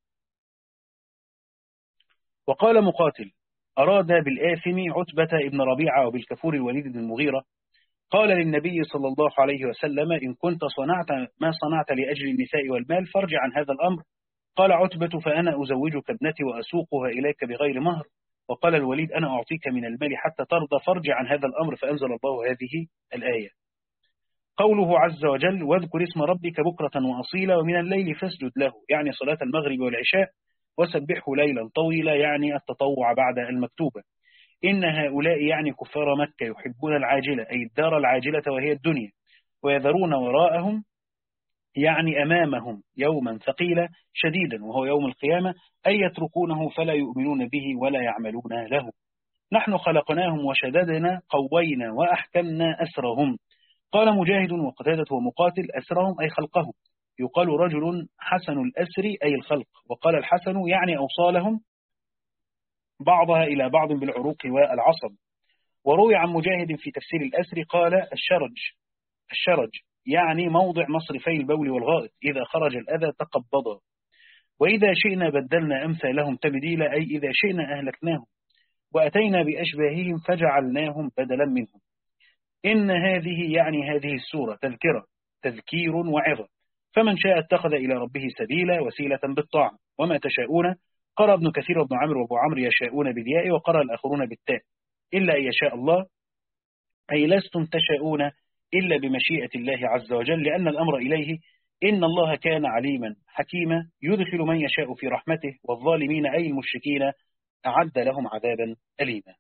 وقال مقاتل أراد بالآثم عتبة ابن ربيعة وبالكفور الوليد بن المغيرة. قال للنبي صلى الله عليه وسلم إن كنت صنعت ما صنعت لأجل النساء والمال فارجع عن هذا الأمر. قال عتبة فأنا أزوجك ابنتي وأسوقها إليك بغير مهر. وقال الوليد أنا أعطيك من المال حتى ترضى فارجع عن هذا الأمر، فأنزل الله هذه الآية. قوله عز وجل واذكر اسم ربك بكرة وأصيلا ومن الليل فاسجد له، يعني صلاة المغرب والعشاء، وسبحه ليلا طويلا، يعني التطوع بعد المكتوبة. إن هؤلاء يعني كفار مكة يحبون العاجلة أي الدار العاجلة وهي الدنيا، ويذرون وراءهم يعني أمامهم يوما ثقيلا شديدا وهو يوم القيامة، أي يتركونه فلا يؤمنون به ولا يعملون له. نحن خلقناهم وشددنا قوينا وأحكمنا أسرهم. قال مجاهد وقتادة ومقاتل أسرهم أي خلقهم، يقال رجل حسن الأسر أي الخلق، وقال الحسن يعني أوصالهم بعضها إلى بعض بالعروق والعصب. وروي عن مجاهد في تفسير الأسر قال الشرج الشرج يعني موضع مصرفي البول والغائط، إذا خرج الأذى تقبضا. وإذا شئنا بدلنا أمثالهم تبديلا، أي إذا شئنا أهلكناهم وأتينا بأشباههم فجعلناهم بدلا منهم. إن هذه يعني هذه السورة تذكرة تذكير وعظة، فمن شاء اتخذ إلى ربه سبيلا وسيلة بالطاعة. وما تشاءون قرأ ابن كثير وابن عمرو وابو عمرو يشاءون بالياء، وقرأ الآخرون بالتاء، إلا أن يشاء الله، أي لستم تشاءون إلا بمشيئة الله عز وجل، لأن الأمر إليه. إن الله كان عليما حكيما يدخل من يشاء في رحمته، والظالمين أي المشركين أعد لهم عذابا أليما.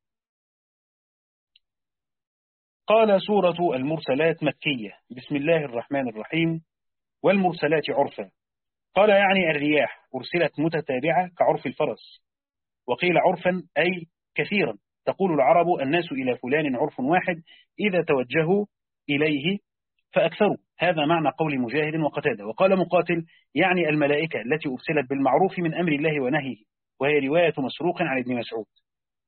قال سورة المرسلات مكية. بسم الله الرحمن الرحيم. والمرسلات عرفا. قال يعني الرياح أرسلت متتابعة كعرف الفرس، وقيل عرفا أي كثيرا. تقول العرب الناس إلى فلان عرف واحد إذا توجهوا إليه فأكثروا. هذا معنى قول مجاهد وقتادة. وقال مقاتل يعني الملائكة التي أرسلت بالمعروف من أمر الله ونهيه، وهي رواية مسروق عن ابن مسعود.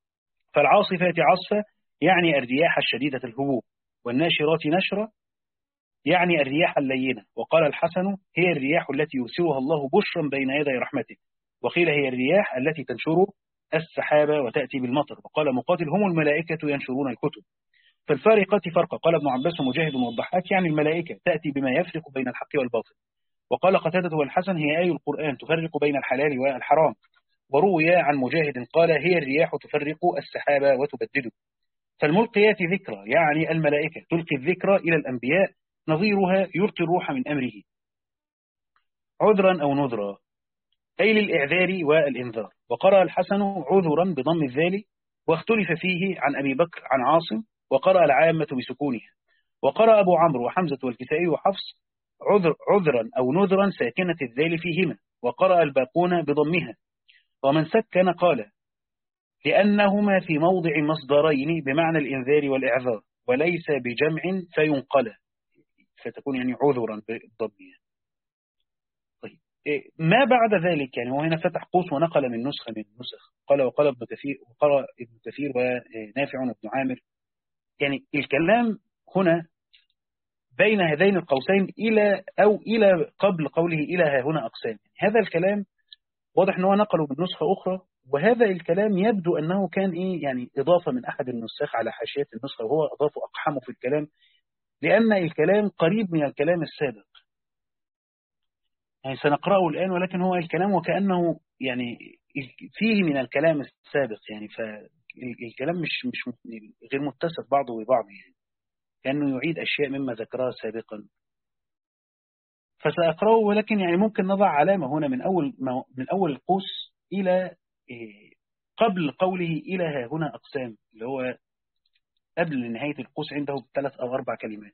فالعاصفات عصفة يعني الرياح الشديدة الهبوب، والناشرات نشرة يعني الرياح اللينة. وقال الحسن هي الرياح التي يرسلها الله بشرا بين يدي رحمته، وقيل هي الرياح التي تنشر السحابة وتأتي بالمطر. وقال مقاتل هم الملائكة ينشرون الكتب. فالفارقات فرقة. قال ابن عباس ومجاهد والضحاك يعني الملائكة تأتي بما يفرق بين الحق والباطل. وقال قتادة والحسن هي آي القرآن تفرق بين الحلال والحرام. وروي عن مجاهد قال هي الرياح تفرق السحابة وتبدده. فالملقيات ذكرى يعني الملائكة تلقي الذكرى إلى الأنبياء، نظيرها يلقي الروح من أمره. عذرا أو نذرا أي للإعذار والإنذار. وقرأ الحسن عذرا بضم الذال، واختلف فيه عن أبي بكر عن عاصم، وقرأ العامة بسكونها. وقرأ أبو عمرو وحمزة والكسائي وحفص عذر عذرا أو نذرا ساكنة الذال فيهما، وقرأ الباقون بضمها. ومن سكن قال لأنهما في موضع مصدرين بمعنى الإنذار والإعذار، وليس بجمع فينقل، فتكون يعني عذرا بالضمية. طيب ما بعد ذلك يعني هو هنا فتح قوس ونقل من نسخة من النسخ. قال وقال ابن كثير وقرأ ابن كثير ونافع وابن عامر. يعني الكلام هنا بين هذين القوسين إلى أو إلى قبل قوله إلى ها هنا أقسام. هذا الكلام واضح أنه نقله من نسخة أخرى، وهذا الكلام يبدو أنه كان إيه يعني إضافة من أحد النساخ على حاشية النسخة، وهو أضاف أقحمه في الكلام لأن الكلام قريب من الكلام السابق. يعني سنقرأه الآن، ولكن هو الكلام وكأنه يعني فيه من الكلام السابق، يعني فالكلام مش مش غير متصل بعضه ببعض، يعني كأنه يعيد أشياء مما ذكرها سابقا. فسأقرأه، ولكن يعني ممكن نضع علامة هنا من أول من أول القوس إلى قبل قوله إلى ها هنا أقسام، اللي هو قبل نهاية القوس عنده بثلاث أو أربع كلمات.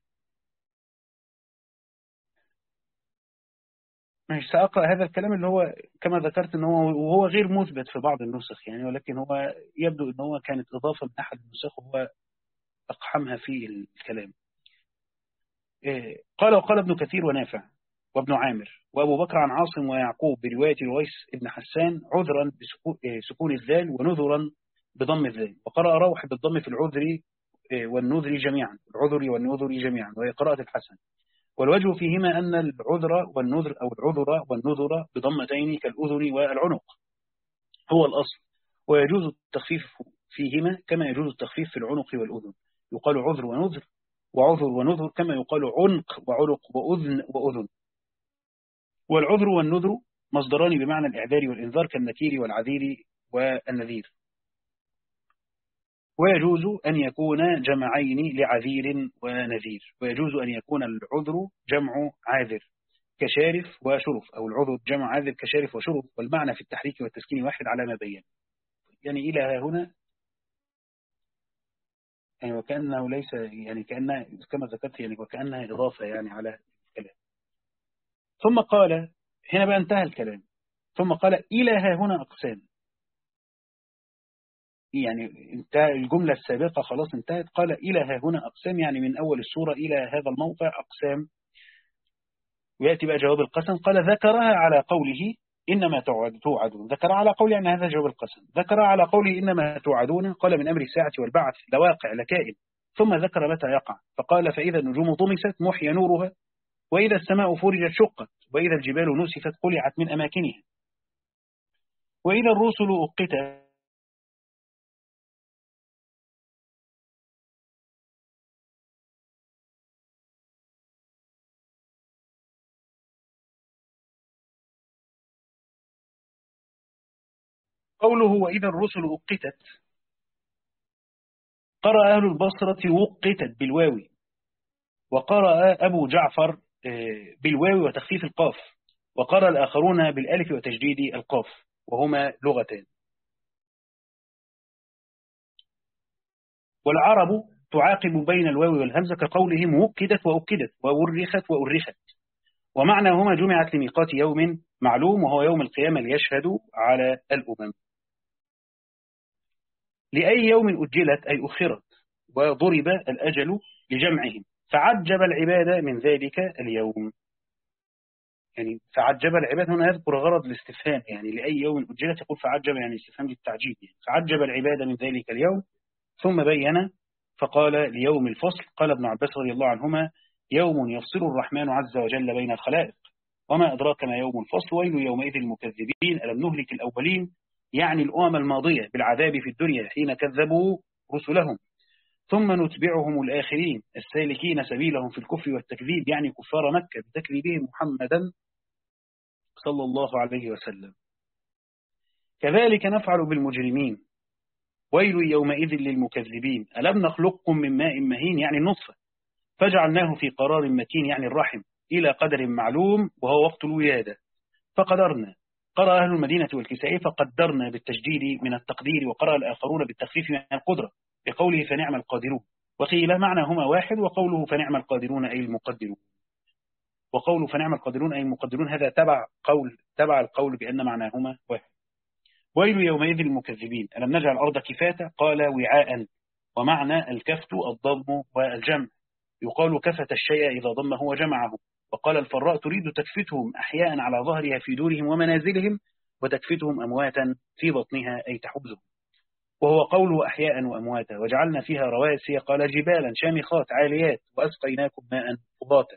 مش سأقرأ هذا الكلام اللي هو كما ذكرت إن هو وهو غير مثبت في بعض النسخ يعني، ولكن هو يبدو إن هو كانت إضافة من أحد النسخ وهو أقحمها في الكلام. قال وقال ابن كثير ونافع وابن عامر وأبو بكر عن عاصم ويعقوب برواية رويس ابن حسان عذرا بسكون الذال ونذرا بضم الذال. وقرأ روح بالضم في العذر والنذر جميعا، العذر والنذر جميعا، وهي قراءة الحسن. والوجه فيهما أن العذر والنذر أو العذر والنذر بضمتين كالأذن والعنق هو الأصل، ويجوز التخفيف فيهما كما يجوز التخفيف في العنق والأذن. يقال عذر ونذر وعذر ونذر كما يقال عنق وعنق وأذن وأذن. والعذر والنذر مصدران بمعنى الإعذار والإنذار كالنكير والعذير والنذير. ويجوز أن يكون جمعين لعذير ونذير، ويجوز أن يكون العذر جمع عاذر كشارف وشرف، أو العذر جمع عاذر كشارف وشرف، والمعنى في التحريك والتسكين واحد على ما بين. يعني إلى هنا يعني وكأنه ليس يعني كأنها كما ذكرت يعني وكأنها إضافة يعني على الكلام. ثم قال هنا بقى انتهى الكلام، ثم قال إلى ها هنا أقسام. يعني انتهى الجملة السابقة خلاص انتهت. قال إلى ها هنا أقسام يعني من أول السورة إلى هذا الموقع أقسام. ويأتي بقى جواب القسم. قال ذكرها على قوله إنما توعدون. ذكر على قوله أن هذا جواب القسم. ذكر على قوله إنما توعدون قال من أمر الساعة والبعث لواقع لكائن، ثم ذكر متى يقع فقال فإذا النجوم طمست محي نورها، وإذا السماء فرجت شقت، وإذا الجبال نسفت قلعت من أماكنها، وإذا الرسل أقتت. قوله وإذا الرسل أقتت قرأ أهل البصرة وقتت بالواو، وقرأ أبو جعفر بالواو وتخفيف القاف، وقرأ الآخرون بالألف وتجديد القاف، وهما لغتان. والعرب تعاقب بين الواو والهمزة كقولهم وقدت وأكدت وورخت وأرخت، ومعناهما جمعت لميقات يوم معلوم وهو يوم القيامة ليشهدوا على الأمم. لأي يوم أجلت أي أخرت، وضرب الأجل لجمعهم، فعجب العباد من ذلك اليوم. يعني فعجب العباد هنا يذكر غرض الاستفهام، يعني لأي يوم أجلت يقول فعجب، يعني استفهام للتعجيب، يعني فعجب العباد من ذلك اليوم. ثم بين فقال ليوم الفصل. قال ابن عباس رضي الله عنهما: يوم يفصل الرحمن عز وجل بين الخلائق، وما أدراك ما يوم الفصل، ويل يومئذ المكذبين ألم نهلك الأولين، يعني الأمم الماضية بالعذاب في الدنيا حين كذبوا رسلهم، ثم نتبعهم الآخرين السالكين سبيلهم في الكفر والتكذيب، يعني كفار مكة بتكذيبهم محمدا صلى الله عليه وسلم. كذلك نفعل بالمجرمين، ويل يومئذ للمكذبين ألم نخلقكم من ماء مهين، يعني النطفة، فجعلناه في قرار مكين، يعني الرحم، إلى قدر معلوم وهو وقت الولادة، فقدرنا. قرأ أهل المدينة والكسائي فقدرنا بالتشديد من التقدير، وقرأ الآخرون بالتخفيف من القدرة بقوله فنعم القادرون، وقيل معناهما واحد، وقوله فنعم القادرون أي المقدرون، وقوله فنعم القادرون أي المقدرون هذا تبع قول تبع القول بأن معناهما واحد. ويل يومئذ المكذبين ألم نجعل الأرض كفاتا، قال وعاء، ومعنى الكفت الضم والجمع، يقال كفت الشيء إذا ضمه وجمعه. وقال الفراء تريد تكفتهم أحياء على ظهرها في دورهم ومنازلهم، وتكفتهم أمواتا في بطنها أي تحبزهم، وهو قوله أحياء وأمواتا. وجعلنا فيها رواسي، قال جبالا شامخات عاليات، وأسقيناكم ماء فضاتا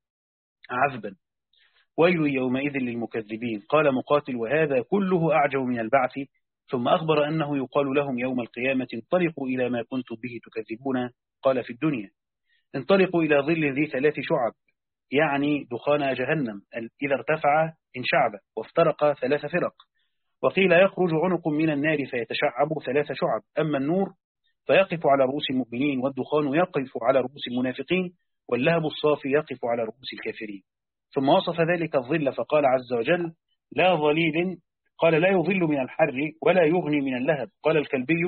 عذبا. ويل يومئذ للمكذبين، قال مقاتل وهذا كله أعجب من البعث، ثم أخبر أنه يقال لهم يوم القيامة انطلقوا إلى ما كنتم به تكذبون. قال في الدنيا انطلقوا إلى ظل ذي ثلاث شعب، يعني دخان جهنم إذا ارتفع انشعب وافترق ثلاث فرق. وقيل يخرج عنق من النار فيتشعب ثلاث شعب، أما النور فيقف على رؤوس المؤمنين، والدخان يقف على رؤوس المنافقين، واللهب الصافي يقف على رؤوس الكافرين. ثم وصف ذلك الظل فقال عز وجل لا ظليل، قال لا يظل من الحر ولا يغني من اللهب. قال الكلبي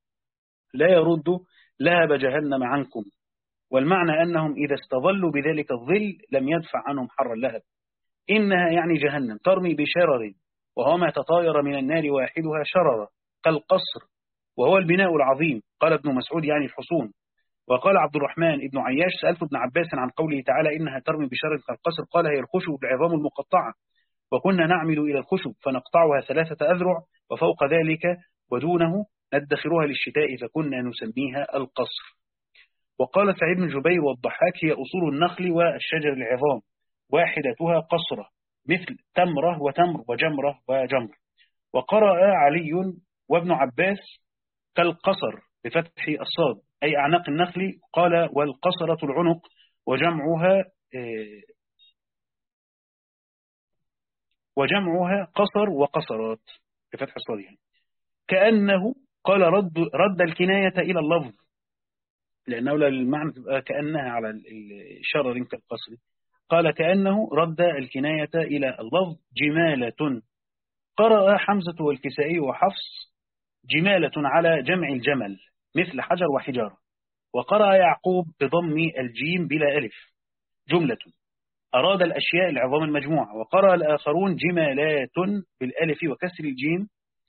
لا يرد لهب جهنم عنكم، والمعنى أنهم إذا استظلوا بذلك الظل لم يدفع عنهم حر اللهب. إنها يعني جهنم ترمي بشرر، وهو ما تطاير من النار واحدها شرر كالقصر، وهو البناء العظيم. قال ابن مسعود يعني الحصون. وقال عبد الرحمن ابن عياش سألت ابن عباس عن قوله تعالى إنها ترمي بشرر كالقصر، قال هي الخشب العظام المقطعة، وكنا نعمل إلى الخشب فنقطعها ثلاثة أذرع، وفوق ذلك ودونه ندخرها للشتاء فكنا نسميها القصر. وقال سعيد بن جبير والضحاك هي أصول النخل والشجر العظام، واحدتها قصرة مثل تمرة وتمر وجمرة وجمر. وقرأ علي وابن عباس كالقصر بفتح الصاد أي أعناق النخل، قال والقصرة العنق، وجمعها وجمعها قصر وقصرات بفتح الصاد، يعني كأنه قال رد رد الكناية إلى اللفظ، لأنه المعنى تبقى كأنها على الشرر كالقصر. قال كأنه رد الكناية إلى اللفظ جمالة. قرأ حمزة والكسائي وحفص جمالة على جمع الجمل مثل حجر وحجارة. وقرأ يعقوب بضم الجيم بلا ألف جملة، أراد الأشياء العظام المجموعة. وقرأ الآخرون جمالات بالألف وكسر الجيم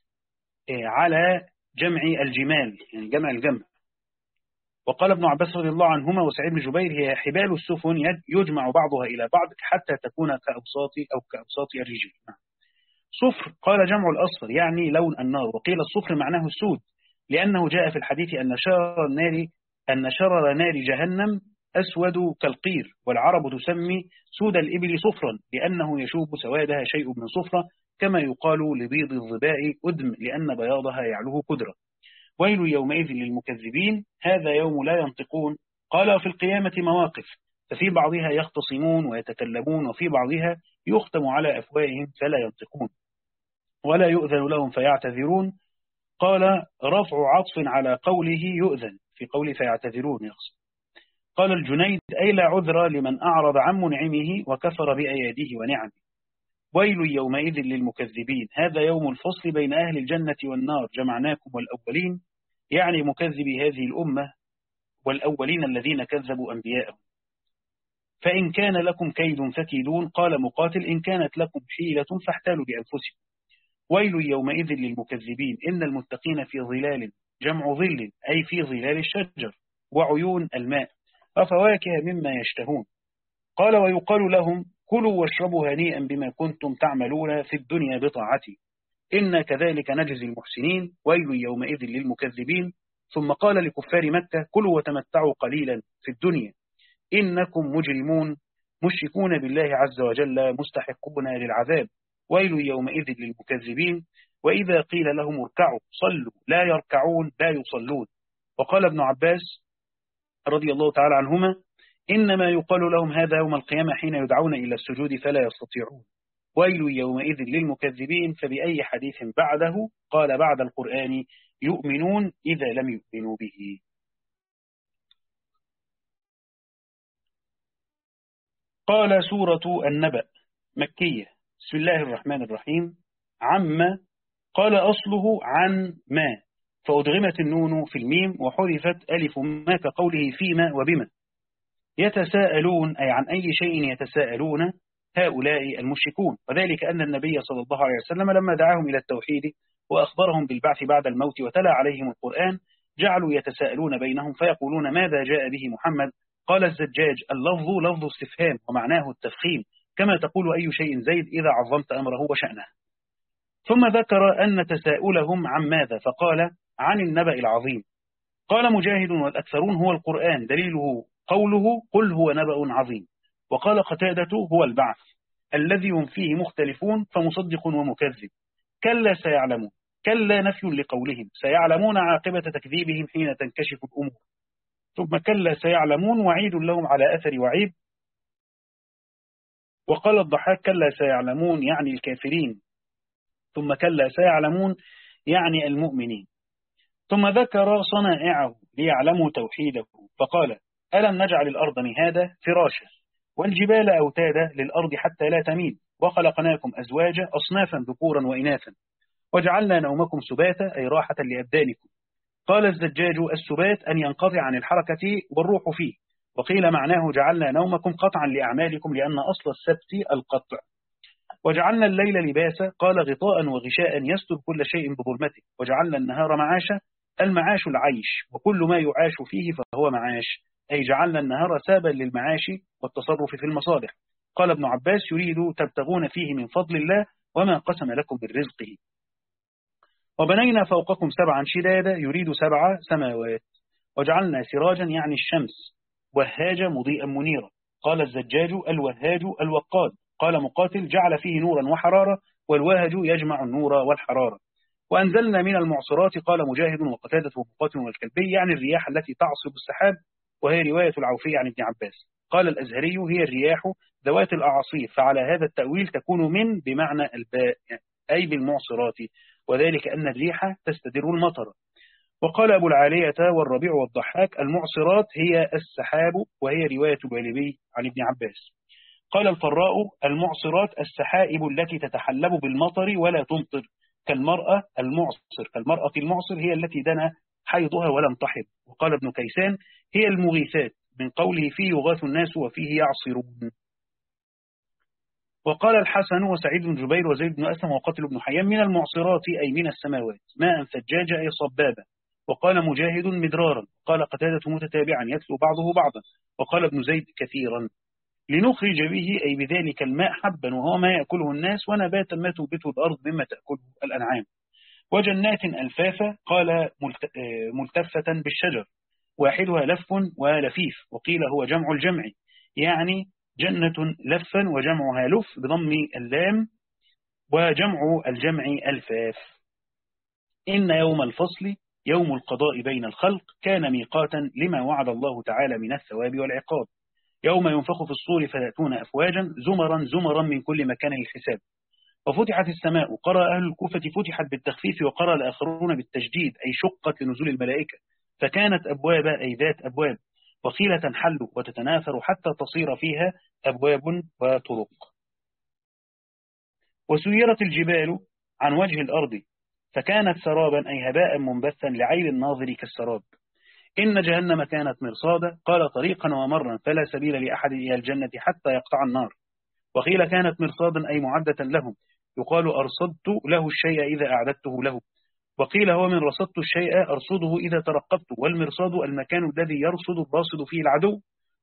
على جمع الجمال، يعني جمع الجمع. وقال ابن عباس رضي الله عنهما وسعيد بن جبير هي حبال السفن يجمع بعضها إلى بعض حتى تكون كأبساط أو كأبساط الرجل. صفر قال جمع الأصفر يعني لون النار، وقيل الصفر معناه السود، لأنه جاء في الحديث أن شرر النار أن شرر نار جهنم أسود كالقير، والعرب تسمي سود الإبل صفرا لأنه يشوب سوادها شيء من صفرة، كما يقال لبيض الظباء أدم لأن بياضها يعلوه قدرة. ويل يومئذ للمكذبين هذا يوم لا ينطقون. قال في القيامة مواقف، ففي بعضها يختصمون ويتكلمون، وفي بعضها يختم على أفواههم فلا ينطقون ولا يؤذن لهم فيعتذرون. قال رفع عطف على قوله يؤذن في قوله فيعتذرون يقصد. قال الجنيد أي لا عذر لمن أعرض عن منعمه وكفر بأياده ونعمه. ويل يومئذ للمكذبين هذا يوم الفصل بين أهل الجنة والنار جمعناكم والأولين، يعني مكذبي هذه الأمة والأولين الذين كذبوا أنبياءهم. فإن كان لكم كيد فكيدون. قال مقاتل إن كانت لكم حيلة فاحتالوا بأنفسكم. ويل يومئذ للمكذبين إن المتقين في ظلال جمع ظل أي في ظلال الشجر، وعيون الماء، وفواكه مما يشتهون. قال ويقال لهم كلوا واشربوا هنيئا بما كنتم تعملون في الدنيا بطاعتي إنا كذلك نجزي المحسنين ويل يومئذ للمكذبين. ثم قال لكفار مكة كلوا وتمتعوا قليلا في الدنيا إنكم مجرمون مشركون بالله عز وجل مستحقون للعذاب ويل يومئذ للمكذبين. وإذا قيل لهم اركعوا صلوا لا يركعون لا يصلون. وقال ابن عباس رضي الله تعالى عنهما إنما يقال لهم هذا يوم القيامة حين يدعون إلى السجود فلا يستطيعون ويل يومئذ للمكذبين. فبأي حديث بعده قال بعد القرآن يؤمنون إذا لم يؤمنوا به. قال سورة النبأ مكية. بسم الله الرحمن الرحيم. عم قال أصله عن ما فأدغمت النون في الميم وحذفت ألف ما كقوله فيما وبما. يتساءلون أي عن أي شيء يتساءلون هؤلاء المشركون. وذلك أن النبي صلى الله عليه وسلم لما دعاهم إلى التوحيد وأخبرهم بالبعث بعد الموت وتلا عليهم القرآن جعلوا يتساءلون بينهم فيقولون ماذا جاء به محمد. قال الزجاج اللفظ لفظ استفهام ومعناه التفخيم كما تقول أي شيء زيد إذا عظمت أمره وشأنه. ثم ذكر أن تساؤلهم عن ماذا فقال عن النبأ العظيم. قال مجاهد والأكثرون هو القرآن دليله قوله قل هو نبأ عظيم. وقال قتادة هو البعث الذي هم فيه مختلفون فمصدق ومكذب. كلا سيعلمون كلا نفي لقولهم سيعلمون عاقبة تكذيبهم حين تنكشف الأمور. ثم كلا سيعلمون وعيد لهم على أثر وعيد. وقال الضحاك كلا سيعلمون يعني الكافرين ثم كلا سيعلمون يعني المؤمنين. ثم ذكر صنائعه ليعلموا توحيده فقال ألم نجعل الأرض مهادا فراشا والجبال أوتادا للأرض حتى لا تميد وخلقناكم أزواجا أصنافا ذكورا وإناثا وجعلنا نومكم سباتا أي راحة لأبدانكم. قال الزجاج السبات أن ينقطع عن الحركة والروح فيه. وقيل معناه جعلنا نومكم قطعا لأعمالكم لأن أصل السبت القطع. وجعلنا الليل لباسا قال غطاء وغشاء يستر كل شيء بظلمته. وجعلنا النهار معاشا المعاش العيش وكل ما يعاش فيه فهو معاش أي جعلنا النهار سابا للمعاش والتصرف في المصالح. قال ابن عباس يريد تبتغون فيه من فضل الله وما قسم لكم من رزقه. وبنينا فوقكم سبعا شدادا يريد سبع سماوات. وجعلنا سراجا يعني الشمس وهاجا مضيئا منيرا. قال الزجاج الوهاج الوقاد. قال مقاتل جعل فيه نورا وحرارة والوهج يجمع النور والحرارة. وأنزلنا من المعصرات قال مجاهد وقتادة ومقاتل والكلبي يعني الرياح التي تعصب السحاب وهي رواية العوفي عن ابن عباس. قال الأزهري هي الرياح ذوات الأعاصير فعلى هذا التأويل تكون من بمعنى الباء أي بالمعصرات وذلك أن الريح تستدر المطر. وقال أبو العالية والربيع والضحاك المعصرات هي السحاب وهي رواية الوالبي عن ابن عباس. قال الفراء المعصرات السحائب التي تتحلب بالمطر ولا تمطر كالمرأة المعصر كالمرأة المعصر هي التي دنا حيضها ولم تحض. وقال ابن كيسان هي المغيثات من قوله فيه يغاث الناس وفيه يعصرون. وقال الحسن وسعيد بن جبير وزيد بن أسلم وقتل بن حيان من المعصرات أي من السماوات ماء ثجاجا أي صبابا. وقال مجاهد مدرارا. قال قتادة متتابعا يتلو بعضه بعضا. وقال ابن زيد كثيرا لنخرج به أي بذلك الماء حبا وهو ما يأكله الناس ونباتا ما تنبته الأرض مما تأكله الأنعام. وجنات ألفافا قال ملتفة بالشجر واحدها لف ولفيف. وقيل هو جمع الجمع يعني جنة لفا وجمعها لف بضم اللام وجمع الجمع ألفاف. إن يوم الفصل يوم القضاء بين الخلق كان ميقاتا لما وعد الله تعالى من الثواب والعقاب. يوم ينفخ في الصور فيأتون أفواجا زمرا زمرا من كل مكان الحساب. وفتحت السماء قرأ أهل الكوفة فتحت بالتخفيف وقرأ الآخرون بالتجديد أي شقت لنزول الملائكة فكانت أبوابا أي ذات أبواب. وقيل تنحل وتتناثر حتى تصير فيها أبواب وطرق. وسيرت الجبال عن وجه الأرض فكانت سرابا أي هباء منبثا لعين الناظر كالسراب. إن جهنم كانت مرصادا قال طريقا ومرا فلا سبيل لأحد إلى الجنة حتى يقطع النار. وقيل كانت مرصادا أي معدة لهم يقال أرصدت له الشيء إذا أعددته له. وقيل هو من رصدت الشيء أرصده إذا ترقبت والمرصاد المكان الذي يرصد الراصد فيه العدو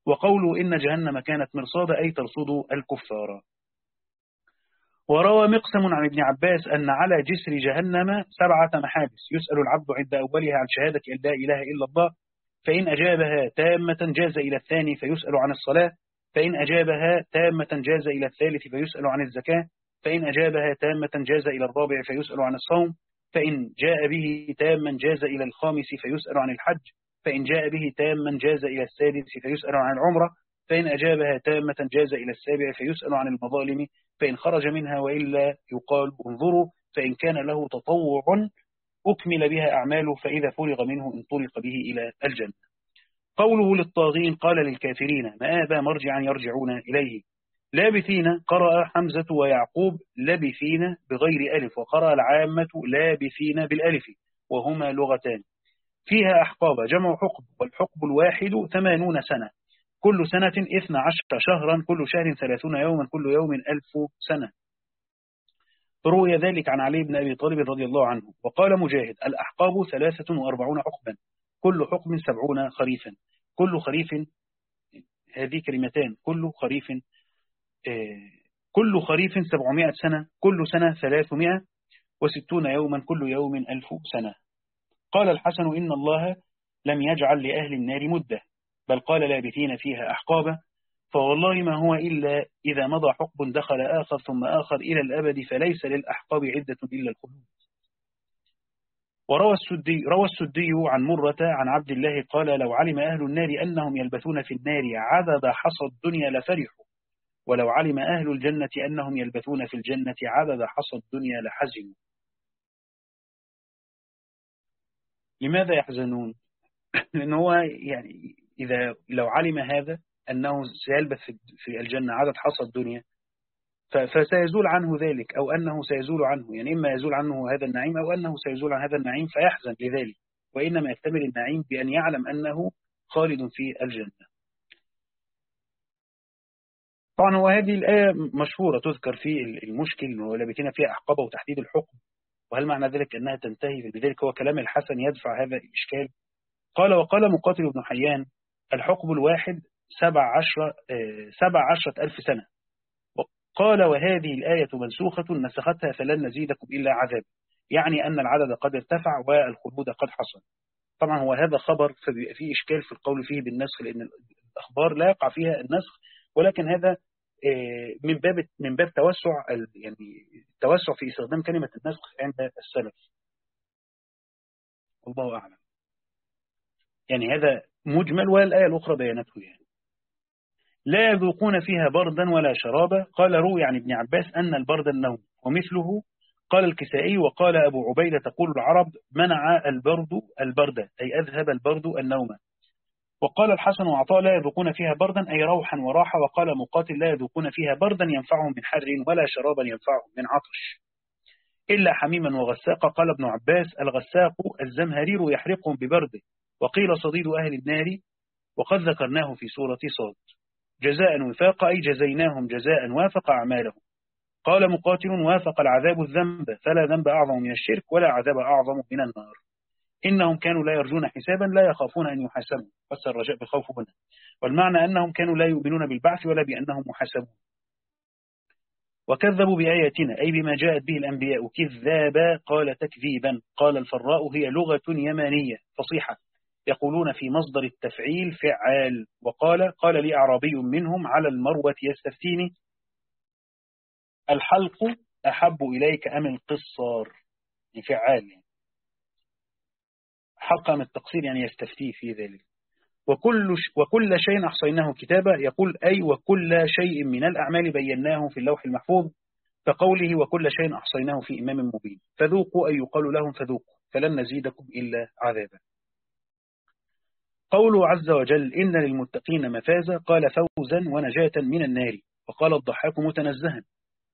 وقوله إن جهنم كانت مرصادا أي ترصد الكفار. وروى مقسم عن ابن عباس أن على جسر جهنم سبعة محابس يسأل العبد عند أولها عن شهادة أن لا إله إلا الله، فإن أجابها تامة جاز إلى الثاني فيسأل عن الصلاة، فإن أجابها تامة جاز إلى الثالث فيسأل عن الزكاة، فإن أجابها تامة جاز إلى الرابع فيسأل عن الصوم، فإن جاء به تاما جاز إلى الخامس فيسأل عن الحج، فإن جاء به تاما جاز إلى السادس فيسأل عن العمرة، فإن أجابها تامة جاز إلى السابع فيسأل عن المظالم، فإن خرج منها وإلا يقال انظروا، فإن كان له تطوع أكمل بها أعماله، فإذا فرغ منه انطلق به إلى الجنة. قوله للطاغين قال للكافرين مآبا مرجعا يرجعون إليه. لابثين قرأ حمزة ويعقوب لبثين بغير ألف، وقرأ العامة لابثين بالألف، وهما لغتان. فيها أحقاب جمع حقب، والحقب الواحد ثمانون سنة، كل سنة إثنى عشر شهرا، كل شهر ثلاثون يوما، كل يوم ألف سنة. روي ذلك عن علي بن أبي طالب رضي الله عنه. وقال مجاهد الأحقاب ثلاثة وأربعون حقبا، كل حقب سبعون خريفا، كل خريف، هذه كلمتان، كل خريف آه كل خريف سبعمائة سنة، كل سنة ثلاثمائة وستون يوما، كل يوم ألف سنة. قال الحسن إن الله لم يجعل لأهل النار مدة، بل قال لابثين فيها أحقابا، فوالله ما هو إلا إذا مضى حقب دخل آخر ثم آخر إلى الأبد، فليس للأحقاب عدة إلا الخلود. وروى السدي, روى السدي عن مرة عن عبد الله قال لو علم أهل النار أنهم يلبثون في النار عدد حصى الدنيا لفرحوا، ولو علم أهل الجنة أنهم يلبثون في الجنة عدد حصى الدنيا لحزنوا. لماذا يحزنون؟ لأنه هو يعني إذا لو علم هذا أنه سيلبث في الجنة عدد حصى الدنيا فسيزول عنه ذلك، أو أنه سيزول عنه، يعني إما يزول عنه هذا النعيم أو أنه سيزول عن هذا النعيم فيحزن لذلك، وإنما يكتمل النعيم بأن يعلم أنه خالد في الجنة. طبعا هو هذه الآية مشهورة تذكر في المشكل ولابثين فيها أحقابا وتحديد الحكم، وهل معنى ذلك أنها تنتهي؟ لذلك هو كلام الحسن يدفع هذا الإشكال. قال وقال مقاتل بن حيان الحقب الواحد سبع عشر سبع عشرة ألف سنة. قال وهذه الآية منسوخة نسختها فلن نزيدكم إلا عذاب، يعني أن العدد قد ارتفع والخلود قد حصل. طبعا هو هذا خبر فبيبقى فيه إشكال في القول فيه بالنسخ، لأن الأخبار لا يقع فيها النسخ، ولكن هذا من باب من باب توسع، يعني التوسع في استخدام كلمة النسخ عند السلف. الله أعلم. يعني هذا مجمل والآية الأخرى بيانته. يعني لا يذوقون فيها بردا ولا شرابا. قال روي عن ابن عباس أن البرد النوم ومثله. قال الكسائي وقال أبو عبيدة تقول العرب منع البرد البرد أي أذهب البرد النوم. وقال الحسن وعطاء لا يذوقون فيها بردا أي روحا وراحة. وقال مقاتل لا يذوقون فيها بردا ينفعهم من حر ولا شرابا ينفعهم من عطش إلا حميما وغساقا. قال ابن عباس الغساق الزمهرير يحرقهم ببرده. وقيل صديد أهل النار وقد ذكرناه في سورة صاد. جزاء وفاق أي جزيناهم جزاء وافق أعمالهم. قال مقاتل وافق العذاب الذنب فلا ذنب أعظم من الشرك ولا عذاب أعظم من النار. إنهم كانوا لا يرجون حسابا لا يخافون أن يحاسبوا، فسر الرجاء بالخوف هنا، والمعنى أنهم كانوا لا يؤمنون بالبعث ولا بأنهم محاسبون. وكذبوا بآياتنا أي بما جاءت به الأنبياء كذابا. قال تكذيبا. قال الفراء هي لغة يمانية فصيحة يقولون في مصدر التفعيل فعال. وقال قال لي أعرابي منهم على المروة يستفتيني الحلق أحب إليك أم القصار، يعني فعال، يعني حلق من التقصير يعني يستفتيه في ذلك. وكل, وكل شيء أحصيناه كتابا يقول أي وكل شيء من الأعمال بيناه في اللوح المحفوظ، فقوله وكل شيء أحصيناه في إمام مبين. فذوقوا أي يقال لهم فذوقوا فلن نزيدكم إلا عذابا. قوله عز وجل إن للمتقين مفازا. قال فوزا ونجاة من النار. وقال الضحاك متنزها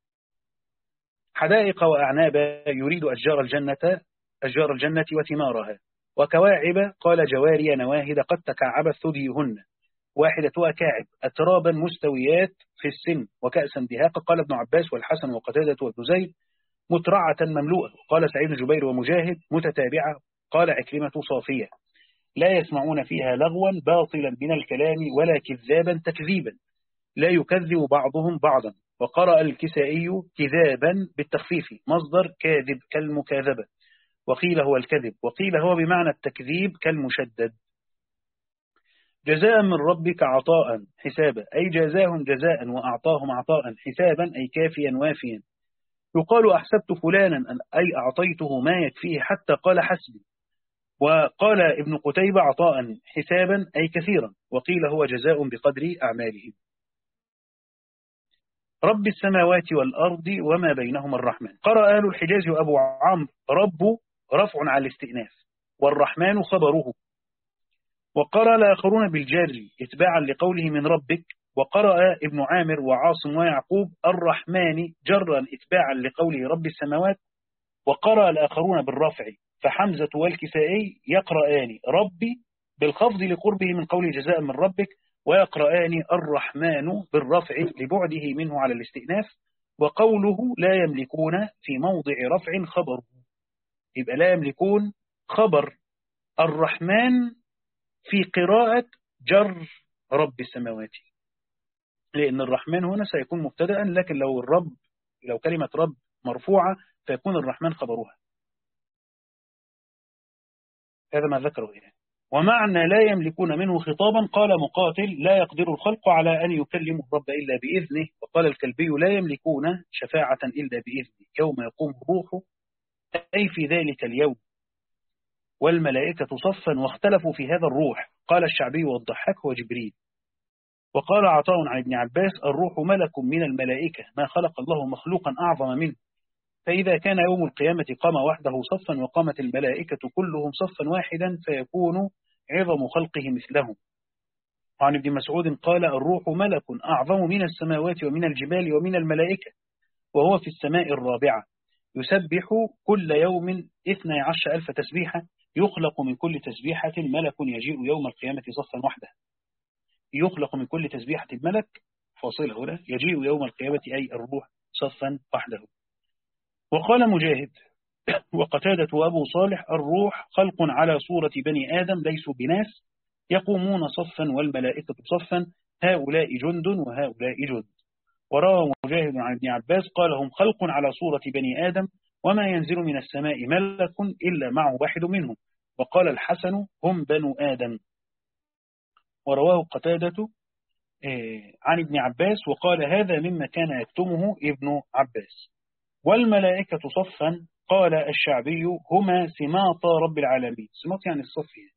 حدائق وأعنابا يريد أشجار الجنة أشجار الجنة وثمارها. وكواعب قال جواري نواهد قد تكعبت ثديهن واحدة أكاعب أترابا مستويات في السن وكأسا دهاقا. قال ابن عباس والحسن وقتادة وابن زيد مترعة مملوءة. قال سعيد جبير ومجاهد متتابعة. قال عكرمة صافية. لا يسمعون فيها لغوا باطلا من الكلام ولا كذابا تكذيبا لا يكذب بعضهم بعضا. وقرأ الكسائي كذابا بالتخفيف مصدر كاذب كالمكاذبة، وقيل هو الكذب، وقيل هو بمعنى التكذيب كالمشدد. جزاء من ربك عطاء حسابا، أي جزاهم جزاء وأعطاهم عطاء حسابا، أي كافيا وافيا. يقال أحسبت فلانا أي أعطيته ما يكفيه حتى قال حسبي. وقال ابن قتيبة عطاء حسابا أي كثيرا، وقيل هو جزاء بقدر أعمالهم. رب السماوات والأرض وما بينهما الرحمن. قرأ أهل الحجاز وأبو عمرو رب رفع على الاستئناف، والرحمن خبره. وقرأ الآخرون بالجار اتباعا لقوله من ربك. وقرأ ابن عامر وعاصم ويعقوب الرحمن جرا اتباعا لقوله رب السماوات. وقرأ الآخرون بالرفع، فحمزة والكسائي يقرآن ربي بالخفض لقربه من قوله جزاء من ربك، ويقرآن الرحمن بالرفع لبعده منه على الاستئناف. وقوله لا يملكون في موضع رفع خبر، يبقى لا يملكون خبر الرحمن في قراءة جر رب السماوات، لأن الرحمن هنا سيكون مبتدأ، لكن لو الرب لو كلمة رب مرفوعة فيكون الرحمن خبرها. هذا ما ذكره يعني. ومعنى لا يملكون منه خطابا قال مقاتل لا يقدر الخلق على أن يكلموا الرب إلا بإذنه. وقال الكلبي لا يملكون شفاعة إلا بإذنه يوم يقوم الروح، أي في ذلك اليوم والملائكة صفا واختلفوا في هذا الروح. قال الشعبي والضحاك هو جبريل. وقال عطاء عن ابن عباس الروح ملك من الملائكة ما خلق الله مخلوقا أعظم منه، فإذا كان يوم القيامة قام وحده صفا وقامت الملائكة كلهم صفا واحدا فيكون عظم خلقه مثلهم. وعن ابن مسعود قال الروح ملك أعظم من السماوات ومن الجبال ومن الملائكة، وهو في السماء الرابعة يسبح كل يوم اثني عشر ألف تسبيحة، يخلق من كل تسبيحة ملك يجيء يوم القيامة صفا وحده. يخلق من كل تسبيحة الملك فاصلة هنا يجيء يوم القيامة أي الروح صفا وحده. وقال مجاهد وقتادة وأبو صالح الروح خلق على صورة بني آدم ليسوا بناس يقومون صفا والملائكة صفا، هؤلاء جند وهؤلاء جند. وروى مجاهد عن ابن عباس قال هم خلق على صورة بني آدم وما ينزل من السماء ملك إلا معه واحد منهم. وقال الحسن هم بنو آدم. ورواه قتادة عن ابن عباس وقال هذا مما كان يكتمه ابن عباس. والملائكة صفا قال الشعبي هما سماط رب العالمين. سماط يعني الصفية.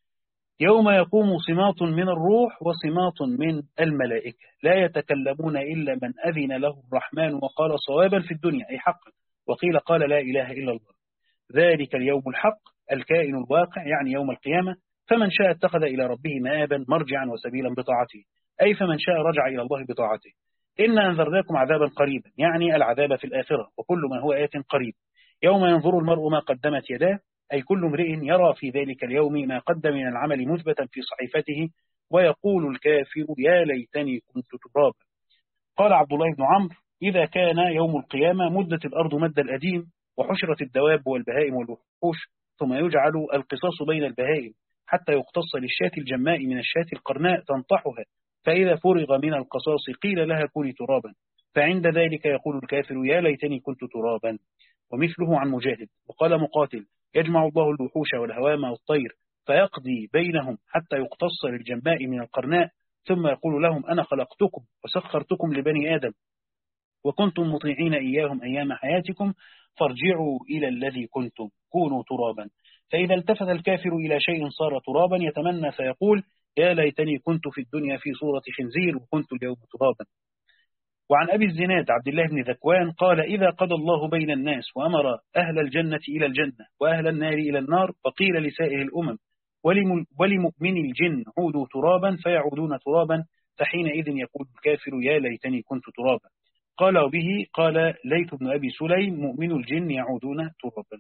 يوم يقوم سماط من الروح وسماط من الملائكة لا يتكلمون إلا من أذن له الرحمن وقال صوابا في الدنيا أي حقا، وقيل قال لا إله إلا الله. ذلك اليوم الحق الكائن الواقع يعني يوم القيامة، فمن شاء اتخذ إلى ربه مآبا مرجعا وسبيلا بطاعته، أي فمن شاء رجع إلى الله بطاعته. إن أنذرناكم عذابا قريبا يعني العذاب في الآخرة، وكل ما هو آت قريب. يوم ينظر المرء ما قدمت يداه، أي كل امرئ يرى في ذلك اليوم ما قدم من العمل مثبتا في صحيفته، ويقول الكافر يا ليتني كنت ترابا. قال عبد الله بن عمرو إذا كان يوم القيامة مدت الأرض مد الأديم وحشرت الدواب والبهائم والوحوش، ثم يجعل القصاص بين البهائم حتى يقتص للشاة الجماء من الشاة القرناء تنطحها، فإذا فرغ من القصاص قيل لها كوني ترابا، فعند ذلك يقول الكافر يا ليتني كنت ترابا. ومثله عن مجاهد. وقال مقاتل يجمع الله الوحوش والهوام والطير فيقضي بينهم حتى يقتص للجماء من القرناء، ثم يقول لهم أنا خلقتكم وسخرتكم لبني آدم وكنتم مطيعين إياهم أيام حياتكم فارجعوا إلى الذي كنتم كونوا ترابا. فإذا التفت الكافر إلى شيء صار ترابا يتمنى فيقول يا ليتني كنت في الدنيا في صورة خنزير وكنت اليوم ترابا. وعن أبي الزناد عبد الله بن ذكوان قال إذا قضى الله بين الناس وأمر أهل الجنة إلى الجنة وأهل النار إلى النار فقيل لسائر الأمم ولمؤمن الجن عودوا ترابا فيعودون ترابا، فحينئذ يقول الكافر يا ليتني كنت ترابا. قال وبه قال ليث بن أبي سليم مؤمن الجن يعودون ترابا.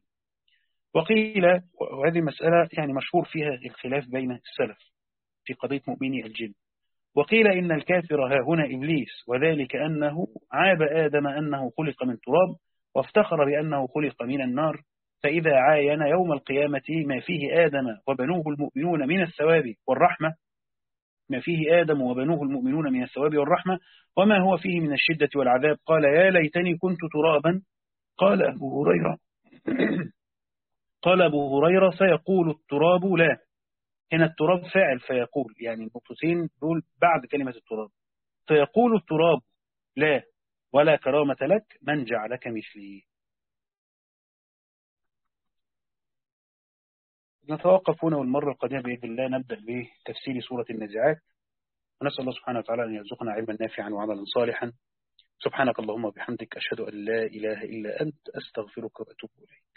وقيل وهذه مسألة يعني مشهور فيها الخلاف بين السلف في قضية مؤمني الجن. وقيل إن الكافر ها هنا إبليس، وذلك أنه عاب آدم أنه خلق من تراب وافتخر بأنه خلق من النار، فإذا عاين يوم القيامة ما فيه آدم وبنوه المؤمنون من الثواب والرحمة ما فيه آدم وبنوه المؤمنون من الثواب والرحمة وما هو فيه من الشدة والعذاب قال يا ليتني كنت ترابا قال أبو هريرة قال أبو هريرة سيقول التراب لا. هنا التراب فاعل فيقول، يعني النقطتين دول بعد كلمة التراب. فيقول التراب لا ولا كرامة لك من جعلك مثلي. نتوقف هنا، والمرة القادمة بإذن الله نبدأ بتفسير سورة النازعات، ونسأل الله سبحانه وتعالى أن يرزقنا علما نافعا وعملا صالحا. سبحانك اللهم وبحمدك أشهد أن لا إله إلا أنت أستغفرك وأتوب إليك.